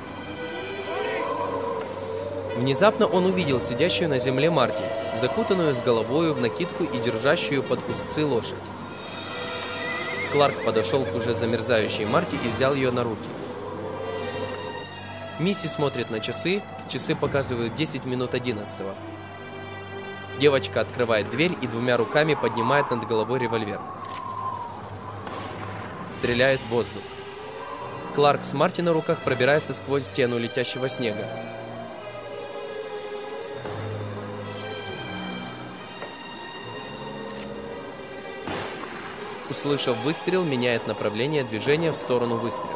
Speaker 1: Внезапно он увидел сидящую на земле Марти, закутанную с головою в накидку и держащую под узцы лошадь. Кларк подошел к уже замерзающей Марти и взял ее на руки. Мисси смотрит на часы, часы показывают десять минут одиннадцатого. Девочка открывает дверь и двумя руками поднимает над головой револьвер. Стреляет в воздух. Кларк с Марти на руках пробирается сквозь стену летящего снега. Услышав выстрел, меняет направление движения в сторону выстрела.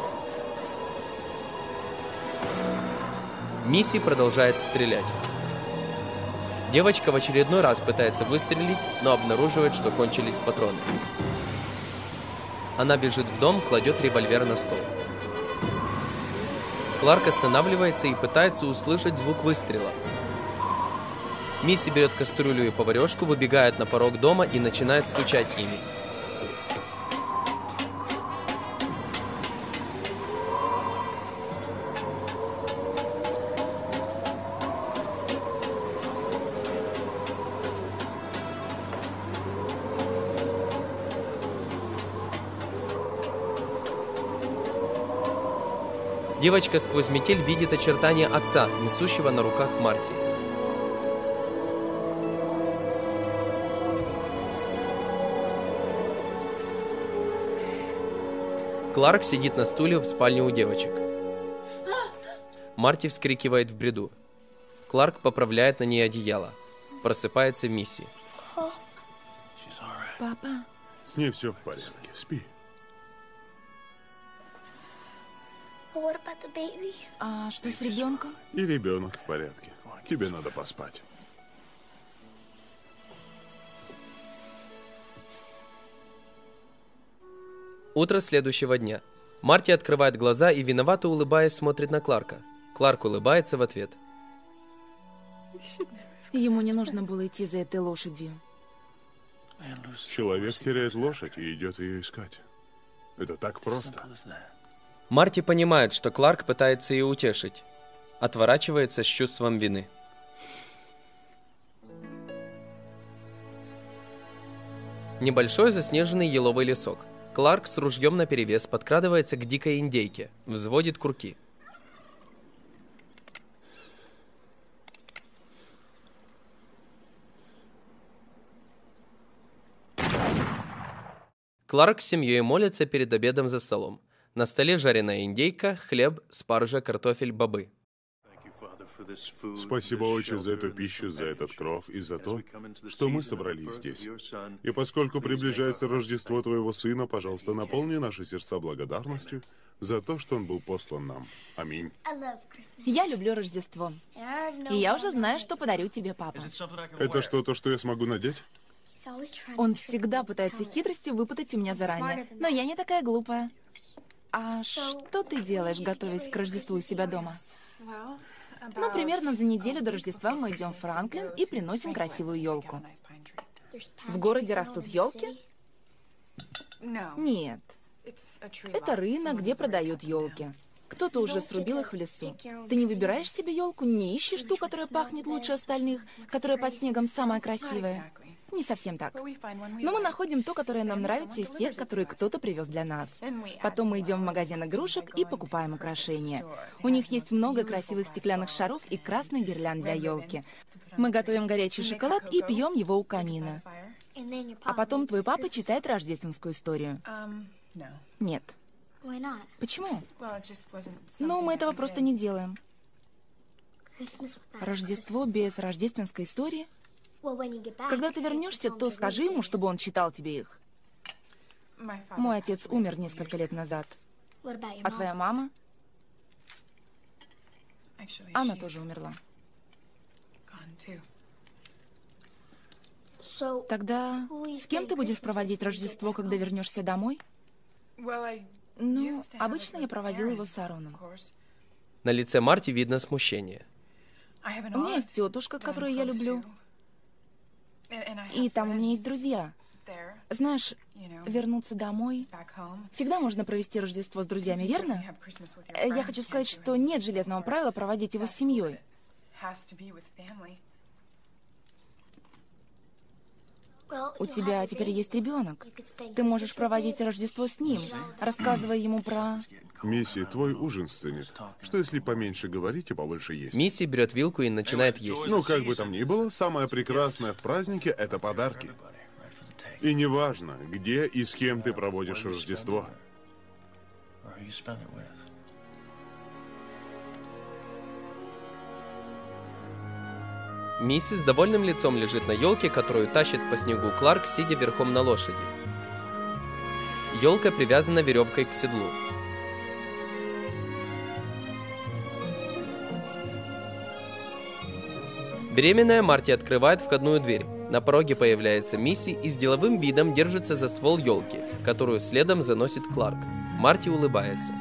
Speaker 1: Мисси продолжает стрелять. Девочка в очередной раз пытается выстрелить, но обнаруживает, что кончились патроны. Она бежит в дом, кладет револьвер на стол. Кларк останавливается и пытается услышать звук выстрела. Мисси берет кастрюлю и поварешку, выбегает на порог дома и начинает стучать ими. Девочка сквозь метель видит очертания отца, несущего на руках Марти. Кларк сидит на стуле в спальне у девочек. Марти вскрикивает в бреду. Кларк поправляет на ней одеяло. Просыпается Мисси.
Speaker 3: Папа.
Speaker 2: С ней все в порядке. Спи.
Speaker 3: А что с ребенком?
Speaker 2: И ребенок в порядке. Тебе надо поспать.
Speaker 1: Утро следующего дня. Марти открывает глаза и, виновато улыбаясь, смотрит на Кларка. Кларк улыбается в ответ.
Speaker 3: Ему не нужно было идти за этой лошадью.
Speaker 2: Человек теряет лошадь и идет ее искать. Это так просто.
Speaker 1: Марти понимает, что Кларк пытается ее утешить. Отворачивается с чувством вины. Небольшой заснеженный еловый лесок. Кларк с ружьем наперевес подкрадывается к дикой индейке, взводит курки. Кларк с семьей молится перед обедом за столом. На столе жареная индейка, хлеб, спаржа, картофель, бобы.
Speaker 2: Спасибо, Отче, за эту пищу, за этот кров и за то, что мы собрались здесь. И поскольку приближается Рождество Твоего Сына, пожалуйста, наполни наши сердца благодарностью за то, что Он был послан нам. Аминь.
Speaker 3: Я люблю Рождество. И я уже знаю, что подарю тебе, папа.
Speaker 2: Это что-то, что я смогу надеть?
Speaker 3: Он всегда пытается хитростью выпутать у меня заранее. Но я не такая глупая. А что ты делаешь, готовясь к Рождеству у себя дома? Ну, примерно за неделю до Рождества мы идем в Франклин и приносим красивую елку. В городе растут елки? Нет. Это рынок, где продают елки. Кто-то уже срубил их в лесу. Ты не выбираешь себе елку, не ищешь ту, которая пахнет лучше остальных, которая под снегом самая красивая. Не совсем так. Но мы находим то, которое нам нравится из тех, которые кто-то привез для нас. Потом мы идем в магазин игрушек и покупаем украшения. У них есть много красивых стеклянных шаров и красных гирлянд для елки. Мы готовим горячий шоколад и пьем его у камина. А потом твой папа читает рождественскую историю. Нет. Почему? Ну, мы этого просто не делаем. Рождество без рождественской истории? Когда ты вернешься, то скажи ему, чтобы он читал тебе их. Мой отец умер несколько лет назад. А твоя мама? Она тоже умерла. Тогда с кем ты будешь проводить Рождество, когда вернешься домой? Ну, обычно я проводила его с Аароном.
Speaker 1: На лице Марти видно смущение.
Speaker 3: У меня есть тетушка, которую я люблю. И там у меня есть друзья. Знаешь, вернуться домой... Всегда можно провести Рождество с друзьями, верно? Я хочу сказать, что нет железного правила проводить его с семьей. У тебя теперь есть ребенок. Ты можешь проводить Рождество с ним, рассказывая ему про...
Speaker 2: Мисси, твой ужин стынет. Что если поменьше говорить и побольше есть?
Speaker 1: Мисси берет вилку и начинает есть.
Speaker 2: Ну, как бы там ни было, самое прекрасное в празднике — это подарки. И неважно, где и с кем ты проводишь Рождество.
Speaker 1: Мисси с довольным лицом лежит на елке, которую тащит по снегу Кларк, сидя верхом на лошади. Елка привязана веревкой к седлу. Беременная Марти открывает входную дверь. На пороге появляется Мисси и с деловым видом держится за ствол елки, которую следом заносит Кларк. Марти улыбается.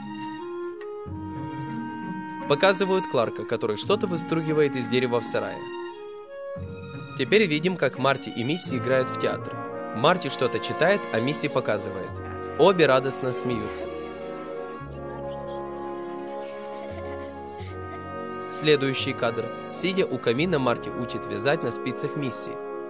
Speaker 1: Показывают Кларка, который что-то выстругивает из дерева в сарае. Теперь видим, как Марти и Мисси играют в театр. Марти что-то читает, а Мисси показывает. Обе радостно смеются. Следующий кадр. Сидя у камина, Марти учит вязать на спицах Мисси.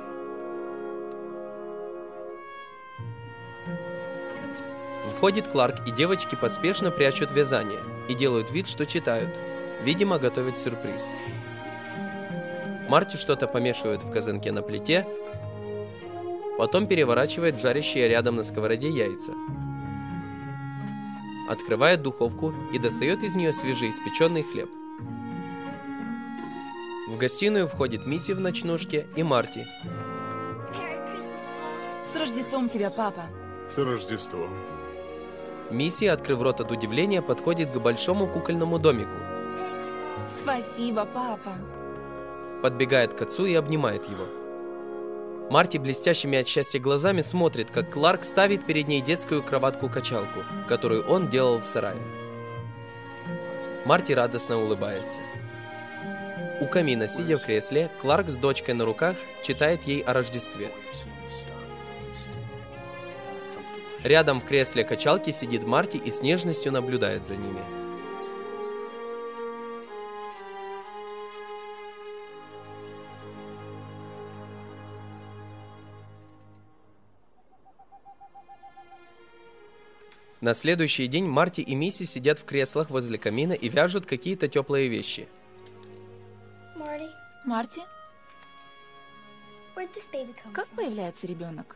Speaker 1: Входит Кларк, и девочки поспешно прячут вязание и делают вид, что читают. Видимо, готовят сюрприз. Марти что-то помешивает в казанке на плите, потом переворачивает жарящие рядом на сковороде яйца. Открывает духовку и достает из нее свежеиспеченный хлеб. В гостиную входит Мисси в ночнушке и Марти.
Speaker 3: С Рождеством тебя, папа.
Speaker 2: С Рождеством.
Speaker 1: Мисси, открыв рот от удивления, подходит к большому кукольному домику.
Speaker 3: Спасибо, папа.
Speaker 1: Подбегает к отцу и обнимает его. Марти блестящими от счастья глазами смотрит, как Кларк ставит перед ней детскую кроватку-качалку, которую он делал в сарае. Марти радостно улыбается. У камина, сидя в кресле, Кларк с дочкой на руках читает ей о Рождестве. Рядом в кресле качалки сидит Марти и с нежностью наблюдает за ними. На следующий день Марти и Мисси сидят в креслах возле камина и вяжут какие-то теплые вещи.
Speaker 3: Марти? Как появляется ребенок?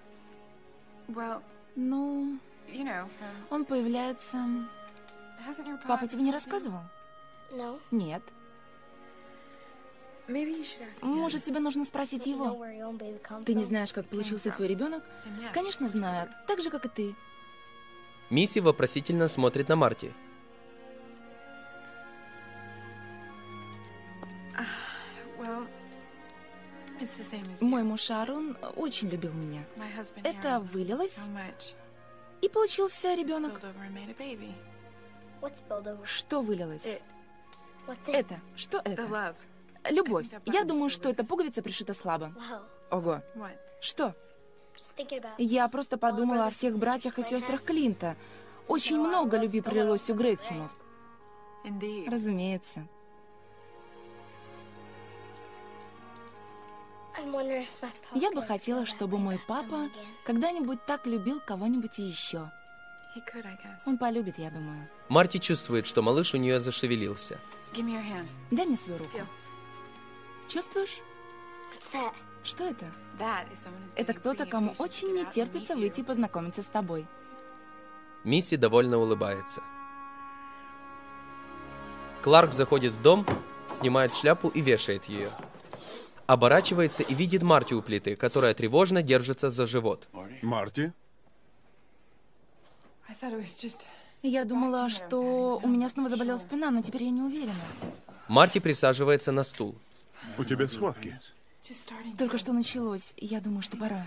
Speaker 3: Ну, он появляется... Папа тебе не рассказывал? Нет. Может, тебе нужно спросить его? Ты не знаешь, как получился твой ребенок? Конечно, знаю. Так же, как и ты.
Speaker 1: Мисси вопросительно смотрит на Марти.
Speaker 3: Мой муж Аарон очень любил меня. Это вылилось, и получился ребенок. Что вылилось? Это. Что это? Любовь. Я думаю, что эта пуговица пришита слабо. Ого. Что? Я просто подумала о всех братьях и сестрах Клинта. Очень много любви пролилось у Грегхемов. Разумеется. Я бы хотела, чтобы мой папа когда-нибудь так любил кого-нибудь еще. Он полюбит, я думаю.
Speaker 1: Марти чувствует, что малыш у нее зашевелился.
Speaker 3: Дай мне свою руку. Чувствуешь? Что это? Это кто-то, кому очень не терпится выйти и познакомиться с тобой.
Speaker 1: Мисси довольно улыбается. Кларк заходит в дом, снимает шляпу и вешает ее. Оборачивается и видит Марти у плиты, которая тревожно держится за живот.
Speaker 2: Марти?
Speaker 3: Я думала, что у меня снова заболела спина, но теперь я не уверена.
Speaker 1: Марти присаживается на стул.
Speaker 2: У тебя схватки?
Speaker 3: Только что началось. Я думаю, что пора.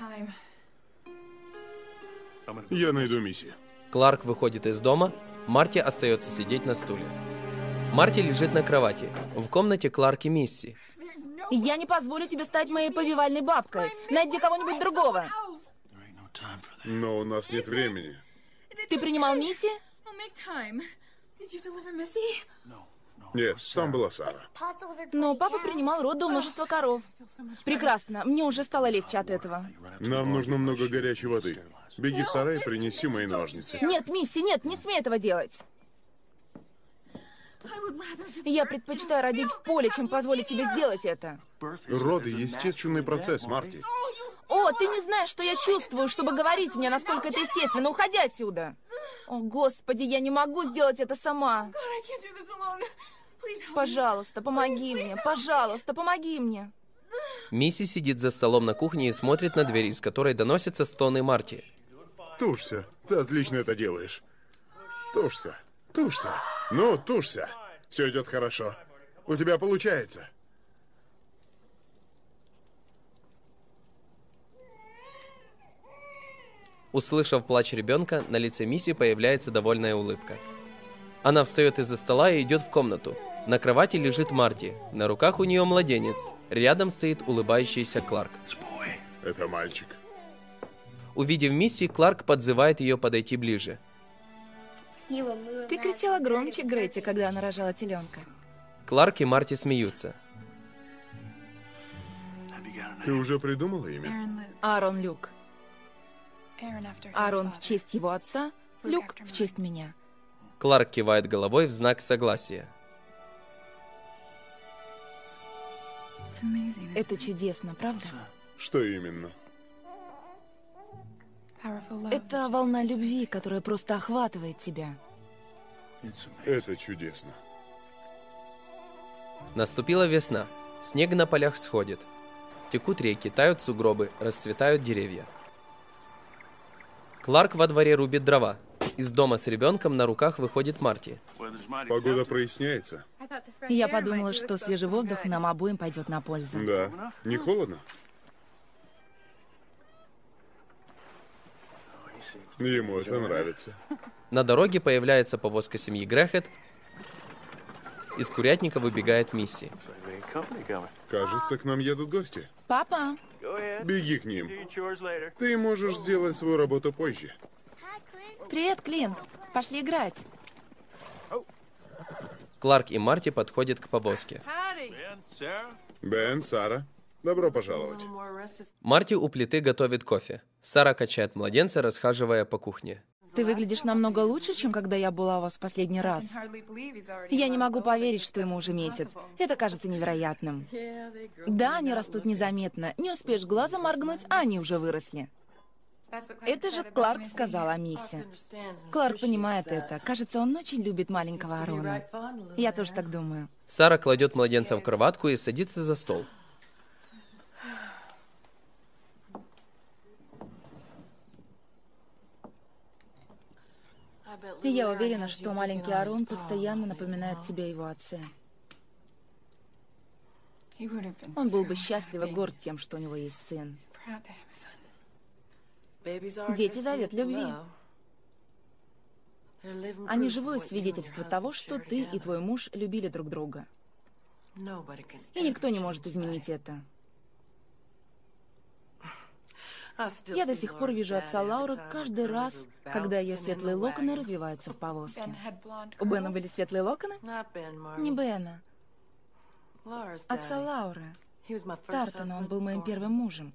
Speaker 2: Я найду Мисси.
Speaker 1: Кларк выходит из дома, Марти остается сидеть на стуле. Марти лежит на кровати. В комнате Кларк и Мисси.
Speaker 3: Я не позволю тебе стать моей повивальной бабкой. Найди кого-нибудь другого.
Speaker 2: Но у нас нет времени.
Speaker 3: Ты принимал Мисси?
Speaker 2: Нет, там была Сара.
Speaker 3: Но папа принимал роды у множества коров. Прекрасно. Мне уже стало легче от этого.
Speaker 2: Нам нужно много горячей воды. Беги в сарай и принеси мои ножницы.
Speaker 3: Нет, Мисси, нет, не смей этого делать. Я предпочитаю родить в поле, чем позволить тебе сделать это.
Speaker 2: Роды — естественный процесс, Марти.
Speaker 3: О, ты не знаешь, что я чувствую, чтобы говорить мне, насколько это естественно. Уходи отсюда. О, Господи, я не могу сделать это сама. Пожалуйста, помоги мне. Пожалуйста, помоги мне.
Speaker 1: Мисси сидит за столом на кухне и смотрит на дверь, из которой доносятся стоны Марти.
Speaker 2: Тушься. Ты отлично это делаешь. Тушься. Тушься. Ну, тушься. Все идет хорошо. У тебя получается.
Speaker 1: Услышав плач ребенка, на лице Мисси появляется довольная улыбка. Она встает из-за стола и идет в комнату. На кровати лежит Марти, на руках у нее младенец, рядом стоит улыбающийся Кларк.
Speaker 2: Это мальчик.
Speaker 1: Увидев Мисси, Кларк подзывает ее подойти ближе.
Speaker 3: Ты кричала громче Гретти, когда она рожала теленка.
Speaker 1: Кларк и Марти смеются.
Speaker 2: Ты уже придумала имя?
Speaker 3: Аарон Люк. Аарон в честь его отца, Люк в честь меня.
Speaker 1: Кларк кивает головой в знак согласия.
Speaker 3: Это чудесно, правда?
Speaker 2: Что именно?
Speaker 3: Это волна любви, которая просто охватывает тебя.
Speaker 2: Это чудесно.
Speaker 1: Наступила весна. Снег на полях сходит. Текут реки, тают сугробы, расцветают деревья. Кларк во дворе рубит дрова. Из дома с ребенком на руках выходит Марти.
Speaker 2: Погода проясняется.
Speaker 3: Я подумала, что свежий воздух нам обоим пойдет на пользу.
Speaker 2: Да. Не холодно? Ему это нравится.
Speaker 1: На дороге появляется повозка семьи Грэхэт. Из курятника выбегает Мисси.
Speaker 2: Кажется, к нам едут гости.
Speaker 3: Папа!
Speaker 2: Беги к ним. Ты можешь сделать свою работу позже.
Speaker 3: Привет, Клин. Пошли играть.
Speaker 1: Кларк и Марти подходят к повозке.
Speaker 2: Бен, Сара, добро пожаловать.
Speaker 1: Марти у плиты готовит кофе. Сара качает младенца, расхаживая по кухне.
Speaker 3: Ты выглядишь намного лучше, чем когда я была у вас в последний раз. Я не могу поверить, что ему уже месяц. Это кажется невероятным. Да, они растут незаметно. Не успеешь глазом моргнуть, а они уже выросли. Это же Кларк сказал о Миссе. Кларк понимает это. Кажется, он очень любит маленького Аарона. Я тоже так думаю.
Speaker 1: Сара кладет младенца в кроватку и садится за стол.
Speaker 3: И я уверена, что маленький Аарон постоянно напоминает тебе его отце. Он был бы счастлив и горд тем, что у него есть сын. Дети — завет любви. Они живое свидетельство того, что ты и твой муж любили друг друга. И никто не может изменить это. Я до сих пор вижу отца Лауры каждый раз, когда ее светлые локоны развиваются в повозке. У Бена были светлые локоны? Не Бена. Отца Лауры. Тартона, он был моим первым мужем.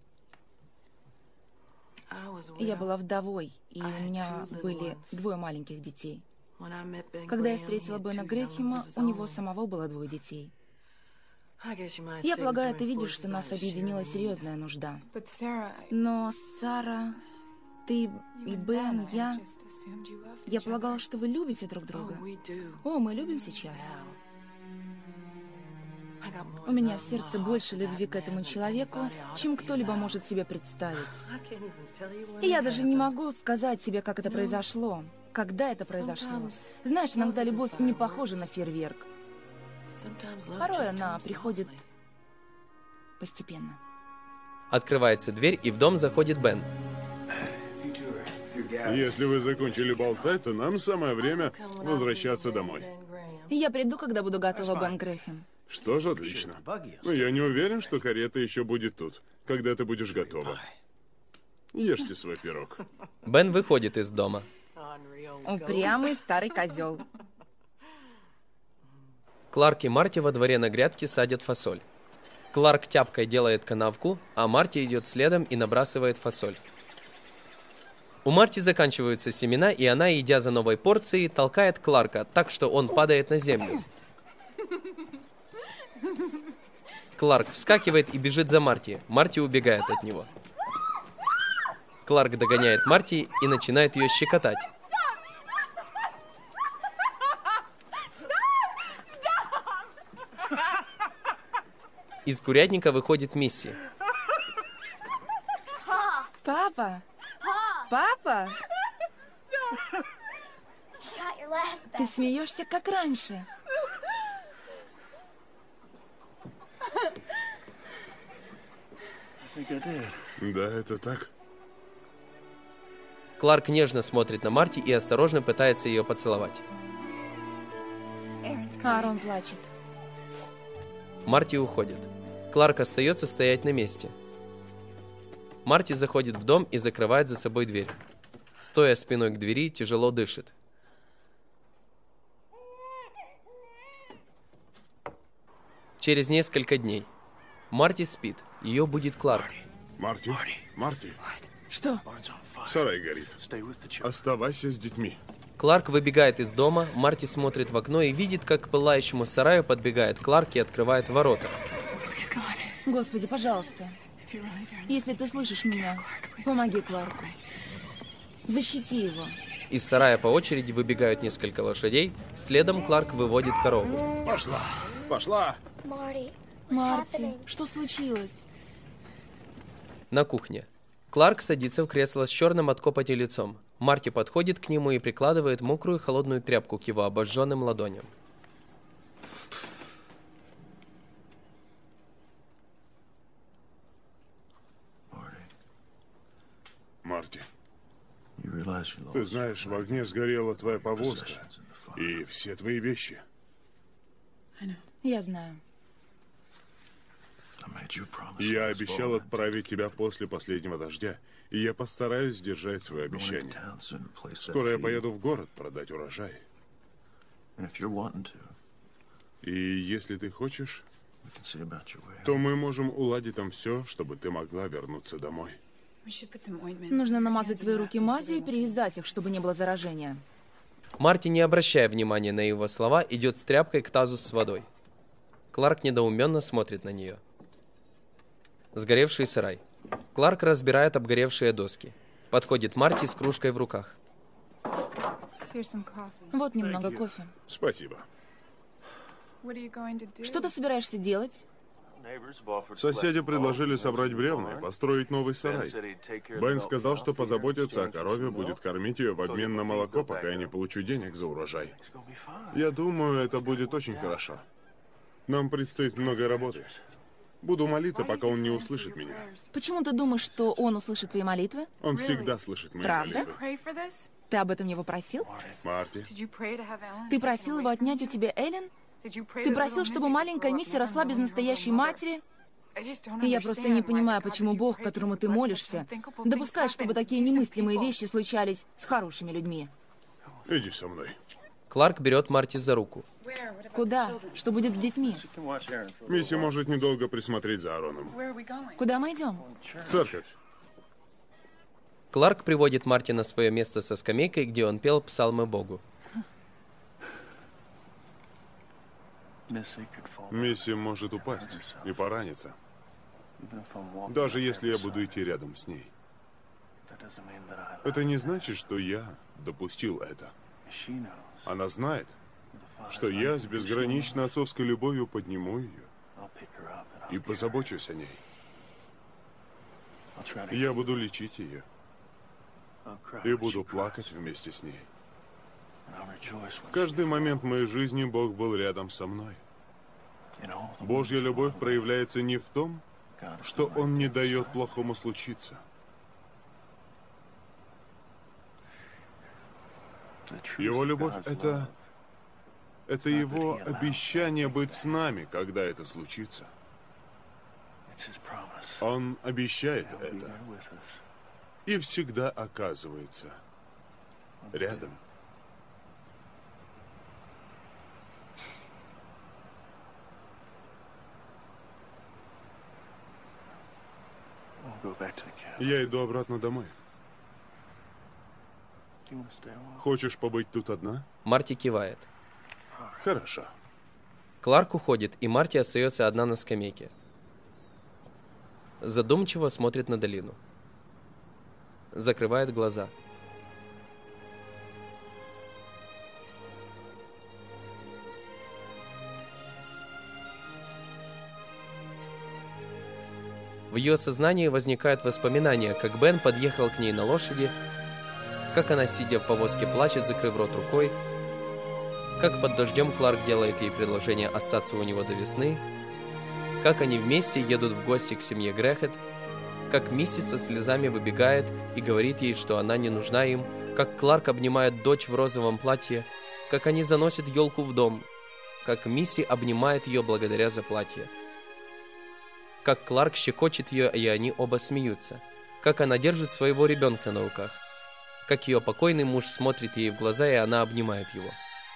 Speaker 3: Я была вдовой, и у меня были двое маленьких детей. Когда я встретила Бена Грэхэма, у него самого было двое детей. Я полагаю, ты видишь, что нас объединила серьезная нужда. Но, Сара, ты и Бен, я... Я полагала, что вы любите друг друга. О, мы любим сейчас. У меня в сердце больше любви к этому человеку, чем кто-либо может себе представить. И я даже не могу сказать себе, как это произошло, когда это произошло. Знаешь, иногда любовь не похожа на фейерверк. Порой она приходит постепенно.
Speaker 1: Открывается дверь, и в дом заходит Бен.
Speaker 2: Если вы закончили болтать, то нам самое время возвращаться домой.
Speaker 3: Я приду, когда буду готова, Бен Грэхэм.
Speaker 2: Что ж, отлично. Но я не уверен, что карета еще будет тут, когда ты будешь готова. Ешьте свой пирог.
Speaker 1: Бен выходит из дома.
Speaker 3: Упрямый старый козел.
Speaker 1: Кларк и Марти во дворе на грядке садят фасоль. Кларк тяпкой делает канавку, а Марти идет следом и набрасывает фасоль. У Марти заканчиваются семена, и она, идя за новой порцией, толкает Кларка так, что он падает на землю. Кларк вскакивает и бежит за Марти. Марти убегает от него. Кларк догоняет Марти и начинает ее щекотать. Из курятника выходит Мисси.
Speaker 3: Папа! Папа! Ты смеешься, как раньше.
Speaker 2: Да, это так.
Speaker 1: Кларк нежно смотрит на Марти и осторожно пытается ее поцеловать.
Speaker 3: Аарон плачет.
Speaker 1: Марти уходит. Кларк остается стоять на месте. Марти заходит в дом и закрывает за собой дверь. Стоя спиной к двери, тяжело дышит. Через несколько дней. Марти спит. Ее будет Кларк.
Speaker 2: Марти, Марти,
Speaker 3: Что?
Speaker 2: сарай горит. Оставайся с детьми.
Speaker 1: Кларк выбегает из дома, Марти смотрит в окно и видит, как к пылающему сараю подбегает Кларк и открывает ворота.
Speaker 3: Господи, пожалуйста. Если ты слышишь меня, помоги Кларку. Защити его.
Speaker 1: Из сарая по очереди выбегают несколько лошадей, следом Кларк выводит корову.
Speaker 2: Пошла, пошла.
Speaker 3: Марти, что случилось?
Speaker 1: На кухне. Кларк садится в кресло с черным от копоти лицом. Марти подходит к нему и прикладывает мокрую холодную тряпку к его обожженным ладоням.
Speaker 2: Марти, ты знаешь, в огне сгорела твоя повозка и все твои вещи.
Speaker 3: Я знаю.
Speaker 2: Я обещал отправить тебя после последнего дождя, и я постараюсь сдержать свое обещание. Скоро я поеду в город продать урожай. И если ты хочешь, то мы можем уладить там все, чтобы ты могла вернуться домой.
Speaker 3: Нужно намазать твои руки мазью и перевязать их, чтобы не было заражения.
Speaker 1: Марти, не обращая внимания на его слова, идет с тряпкой к тазу с водой. Кларк недоуменно смотрит на нее. Сгоревший сарай. Кларк разбирает обгоревшие доски. Подходит Марти с кружкой в руках.
Speaker 3: Вот немного кофе.
Speaker 2: Спасибо.
Speaker 3: Что ты собираешься делать?
Speaker 2: Соседи предложили собрать бревна и построить новый сарай. Бен сказал, что позаботится о корове, будет кормить ее в обмен на молоко, пока я не получу денег за урожай. Я думаю, это будет очень хорошо. Нам предстоит много работы. Буду молиться, пока он не услышит меня.
Speaker 3: Почему ты думаешь, что он услышит твои молитвы?
Speaker 2: Он всегда слышит мои
Speaker 3: Правда?
Speaker 2: молитвы.
Speaker 3: Ты об этом его просил?
Speaker 2: Марти,
Speaker 3: Ты просил его отнять у тебя Эллен? Ты просил, чтобы маленькая Мисси росла без настоящей матери? И я просто не понимаю, почему Бог, которому ты молишься, допускает, чтобы такие немыслимые вещи случались с хорошими людьми.
Speaker 2: иди со мной.
Speaker 1: Кларк берет Марти за руку.
Speaker 3: Куда? Что будет с детьми?
Speaker 2: Мисси может недолго присмотреть за Аароном.
Speaker 3: Куда мы идем?
Speaker 2: Церковь.
Speaker 1: Кларк приводит Марти на свое место со скамейкой, где он пел псалмы Богу.
Speaker 2: Мисси может упасть и пораниться, даже если я буду идти рядом с ней. Это не значит, что я допустил это. Она знает, что я с безграничной отцовской любовью подниму ее и позабочусь о ней. Я буду лечить ее и буду плакать вместе с ней. В каждый момент моей жизни Бог был рядом со мной. Божья любовь проявляется не в том, что Он не дает плохому случиться. Его любовь — это... это Его обещание быть с нами, когда это случится. Он обещает это и всегда оказывается рядом. Я иду обратно домой. Хочешь побыть тут одна?
Speaker 1: Марти кивает.
Speaker 2: Хорошо.
Speaker 1: Кларк уходит, и Марти остается одна на скамейке. Задумчиво смотрит на долину. Закрывает глаза. В ее сознании возникают воспоминания, как Бен подъехал к ней на лошади, как она, сидя в повозке, плачет, закрыв рот рукой, как под дождем Кларк делает ей предложение остаться у него до весны, как они вместе едут в гости к семье Грэхэт, как Мисси со слезами выбегает и говорит ей, что она не нужна им, как Кларк обнимает дочь в розовом платье, как они заносят елку в дом, как Мисси обнимает ее благодаря за платье, как Кларк щекочет ее, и они оба смеются, как она держит своего ребенка на руках, как ее покойный муж смотрит ей в глаза, и она обнимает его.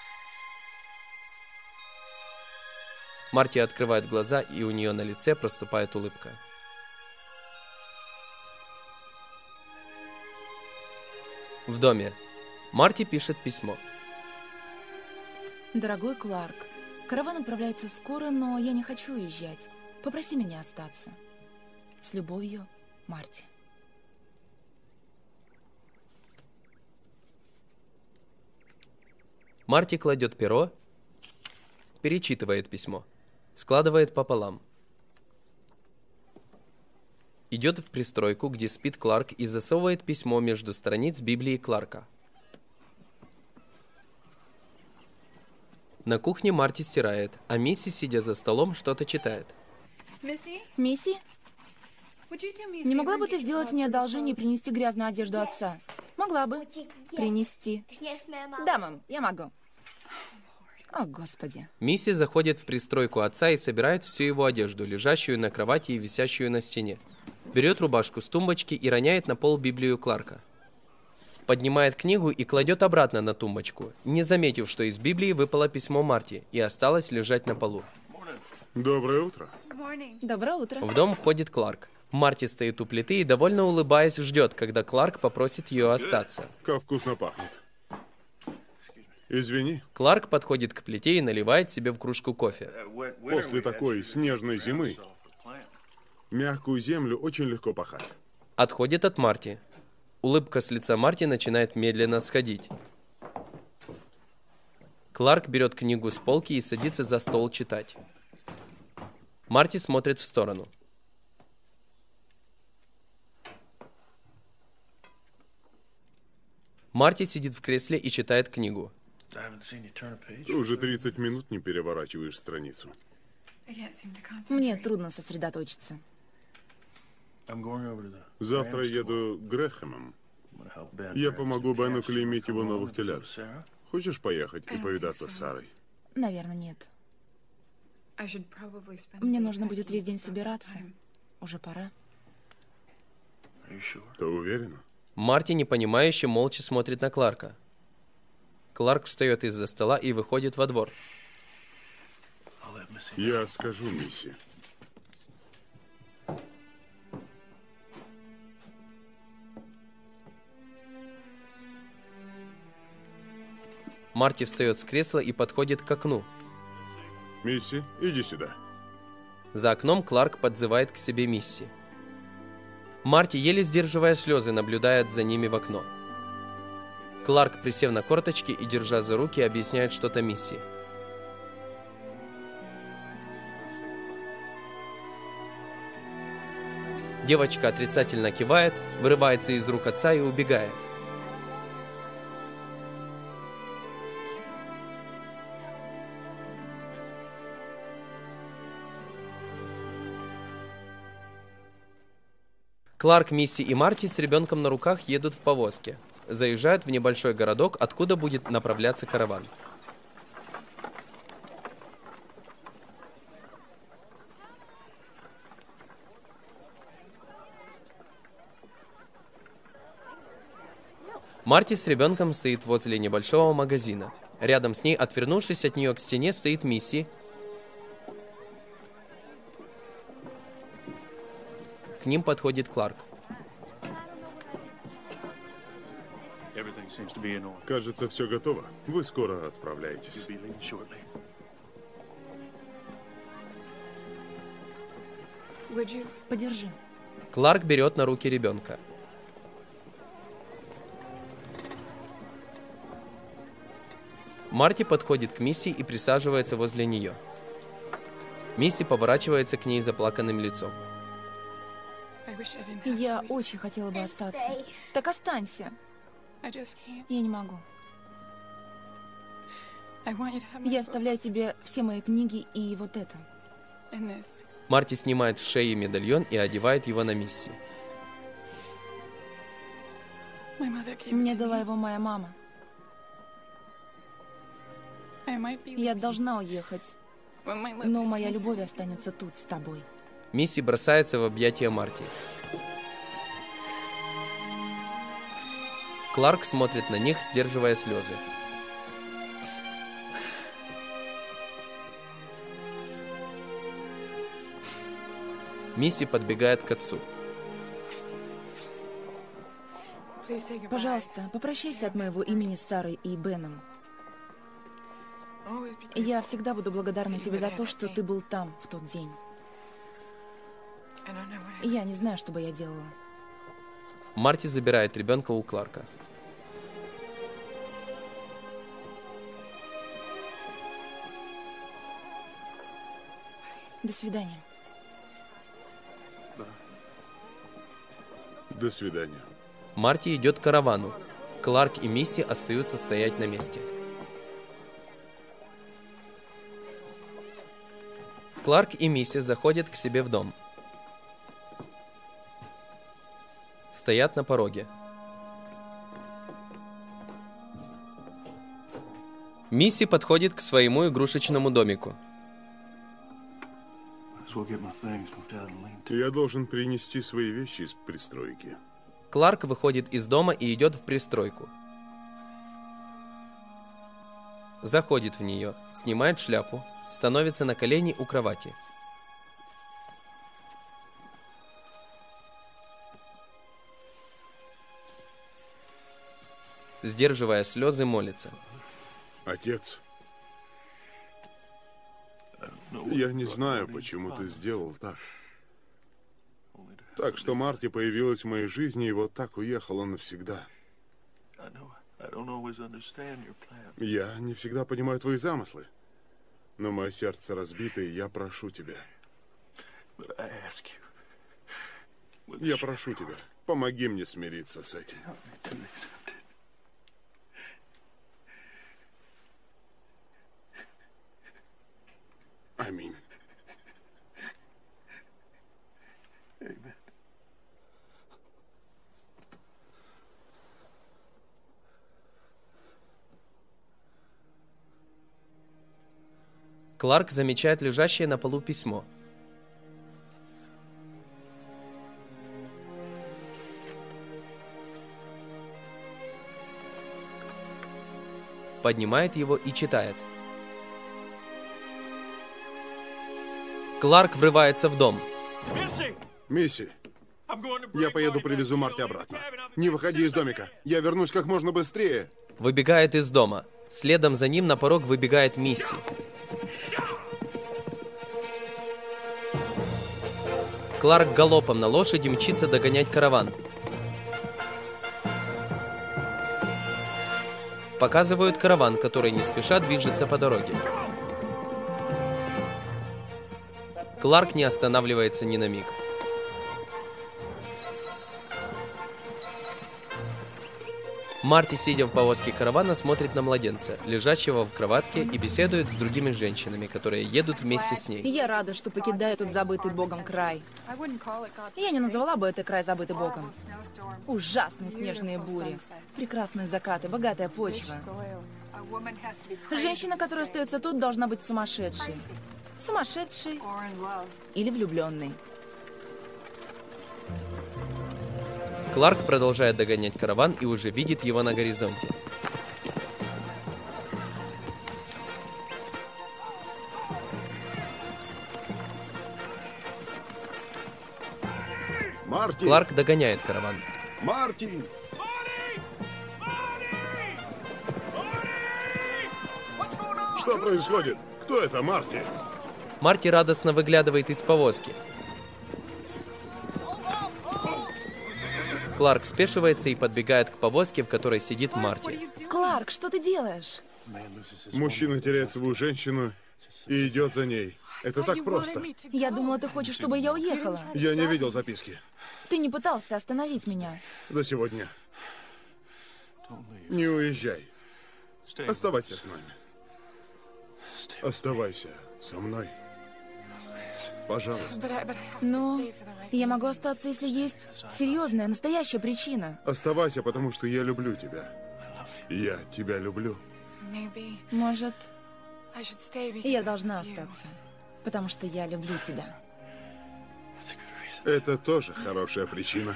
Speaker 1: Марти открывает глаза, и у нее на лице проступает улыбка. В доме. Марти пишет письмо.
Speaker 3: Дорогой Кларк, караван отправляется скоро, но я не хочу уезжать. Попроси меня остаться. С любовью, Марти.
Speaker 1: Марти кладет перо, перечитывает письмо, складывает пополам. Идет в пристройку, где спит Кларк, и засовывает письмо между страниц Библии Кларка. На кухне Марти стирает, а Мисси, сидя за столом, что-то читает.
Speaker 3: Мисси, не могла бы ты сделать мне одолжение и принести грязную одежду отца? Могла бы. Принести. Да, мам, я могу. О, Господи.
Speaker 1: Мисси заходит в пристройку отца и собирает всю его одежду, лежащую на кровати и висящую на стене. Берет рубашку с тумбочки и роняет на пол Библию Кларка. Поднимает книгу и кладет обратно на тумбочку, не заметив, что из Библии выпало письмо Марти и осталось лежать на полу.
Speaker 2: Доброе утро.
Speaker 3: Доброе утро.
Speaker 1: В дом входит Кларк. Марти стоит у плиты и, довольно улыбаясь, ждет, когда Кларк попросит ее остаться.
Speaker 2: Как вкусно пахнет. Извини.
Speaker 1: Кларк подходит к плите и наливает себе в кружку кофе.
Speaker 2: После такой снежной зимы мягкую землю очень легко пахать.
Speaker 1: Отходит от Марти. Улыбка с лица Марти начинает медленно сходить. Кларк берет книгу с полки и садится за стол читать. Марти смотрит в сторону. Марти сидит в кресле и читает книгу.
Speaker 2: Ты уже тридцать минут не переворачиваешь страницу.
Speaker 3: Мне трудно сосредоточиться.
Speaker 2: Завтра еду к Грэхэмам. Я помогу Бену клеймить его новых телят. Хочешь поехать и повидаться с Сарой?
Speaker 3: Наверное, нет. Мне нужно будет весь день собираться. Уже пора.
Speaker 2: Ты уверена?
Speaker 1: Марти, непонимающе, молча смотрит на Кларка. Кларк встает из-за стола и выходит во двор.
Speaker 2: Я скажу Мисси.
Speaker 1: Марти встает с кресла и подходит к окну.
Speaker 2: Мисси, иди сюда.
Speaker 1: За окном Кларк подзывает к себе Мисси. Марти, еле сдерживая слезы, наблюдает за ними в окно. Кларк, присев на корточки и держа за руки, объясняет что-то Мисси. Девочка отрицательно кивает, вырывается из рук отца и убегает. Кларк, Мисси и Марти с ребенком на руках едут в повозке. Заезжают в небольшой городок, откуда будет направляться караван. Марти с ребенком стоит возле небольшого магазина. Рядом с ней, отвернувшись от нее к стене, стоит Мисси. К ним подходит Кларк.
Speaker 2: Кажется, все готово. Вы скоро отправляетесь.
Speaker 3: Подержи.
Speaker 1: Кларк берет на руки ребенка. Марти подходит к Мисси и присаживается возле нее. Мисси поворачивается к ней заплаканным лицом.
Speaker 3: Я очень хотела бы остаться. Так останься. Я не могу. Я оставляю тебе все мои книги и вот это.
Speaker 1: Марти снимает с шеи медальон и одевает его на Мисси.
Speaker 3: Мне дала его моя мама. Я должна уехать, но моя любовь останется тут, с тобой.
Speaker 1: Мисси бросается в объятия Марти. Кларк смотрит на них, сдерживая слезы. Мисси подбегает к отцу.
Speaker 3: Пожалуйста, попрощайся от моего имени с Сарой и Беном. Я всегда буду благодарна тебе за то, что ты был там в тот день. Я не знаю, что бы я делала.
Speaker 1: Марти забирает ребенка у Кларка.
Speaker 3: До свидания.
Speaker 2: До свидания.
Speaker 1: Марти идет к каравану. Кларк и Мисси остаются стоять на месте. Кларк и Мисси заходят к себе в дом. Стоят на пороге. Мисси подходит к своему игрушечному домику.
Speaker 2: Я должен принести свои вещи из пристройки.
Speaker 1: Кларк выходит из дома и идет в пристройку. Заходит в нее, снимает шляпу, становится на колени у кровати. Сдерживая слезы, молится.
Speaker 2: Отец, я не знаю, почему ты сделал так. Так что Марти появилась в моей жизни и вот так уехала навсегда. Я не всегда понимаю твои замыслы, но мое сердце разбито, и я прошу тебя. Я прошу тебя, помоги мне смириться с этим. Аминь.
Speaker 1: Кларк замечает лежащее на полу письмо. Поднимает его и читает. Кларк врывается в дом.
Speaker 2: Мисси, я поеду привезу Марти обратно. Не выходи из домика. Я вернусь как можно быстрее.
Speaker 1: Выбегает из дома. Следом за ним на порог выбегает Мисси. Кларк галопом на лошади мчится догонять караван. Показывают караван, который не спеша движется по дороге. Кларк не останавливается ни на миг. Марти, сидя в повозке каравана, смотрит на младенца, лежащего в кроватке, и беседует с другими женщинами, которые едут вместе с ней.
Speaker 3: Я рада, что покидаю этот забытый Богом край. Я не назвала бы это край забытый Богом. Ужасные снежные бури, прекрасные закаты, богатая почва. Женщина, которая остается тут, должна быть сумасшедшей. Сумасшедшей или влюбленной.
Speaker 1: Кларк продолжает догонять караван и уже видит его на горизонте.
Speaker 2: Марти!
Speaker 1: Кларк догоняет караван.
Speaker 2: Марти! Что происходит? Кто это, Марти?
Speaker 1: Марти радостно выглядывает из повозки. Кларк спешивается и подбегает к повозке, в которой сидит Марти.
Speaker 3: Кларк, что ты делаешь?
Speaker 2: Мужчина теряет свою женщину и идет за ней. Это так просто.
Speaker 3: Я думала, ты хочешь, чтобы я уехала.
Speaker 2: Я не видел записки.
Speaker 3: Ты не пытался остановить меня.
Speaker 2: До сегодня. Не уезжай. Оставайся с нами. Оставайся со мной. Пожалуйста.
Speaker 3: Но Я могу остаться, если есть серьезная, настоящая причина.
Speaker 2: Оставайся, потому что я люблю тебя. Я тебя люблю.
Speaker 3: Может, я должна остаться, потому что я люблю тебя.
Speaker 2: Это тоже хорошая причина.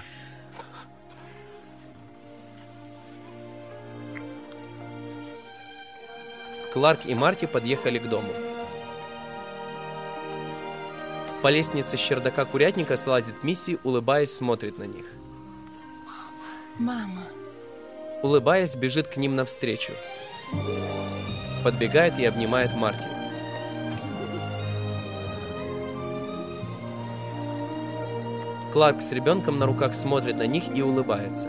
Speaker 1: Кларк и Марти подъехали к дому. По лестнице с чердака курятника слазит Мисси, улыбаясь, смотрит на них.
Speaker 3: Мама.
Speaker 1: Улыбаясь, бежит к ним навстречу. Подбегает и обнимает Марти. Кларк с ребенком на руках смотрит на них и улыбается.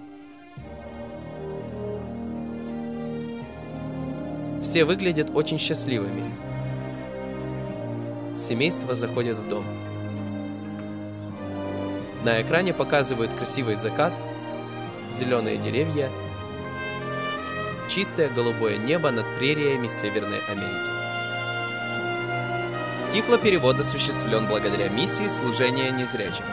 Speaker 1: Все выглядят очень счастливыми. Семейство заходит в дом. На экране показывают красивый закат, зеленые деревья, чистое голубое небо над прериями Северной Америки. Тифлоперевод осуществлен благодаря миссии служения незрячим.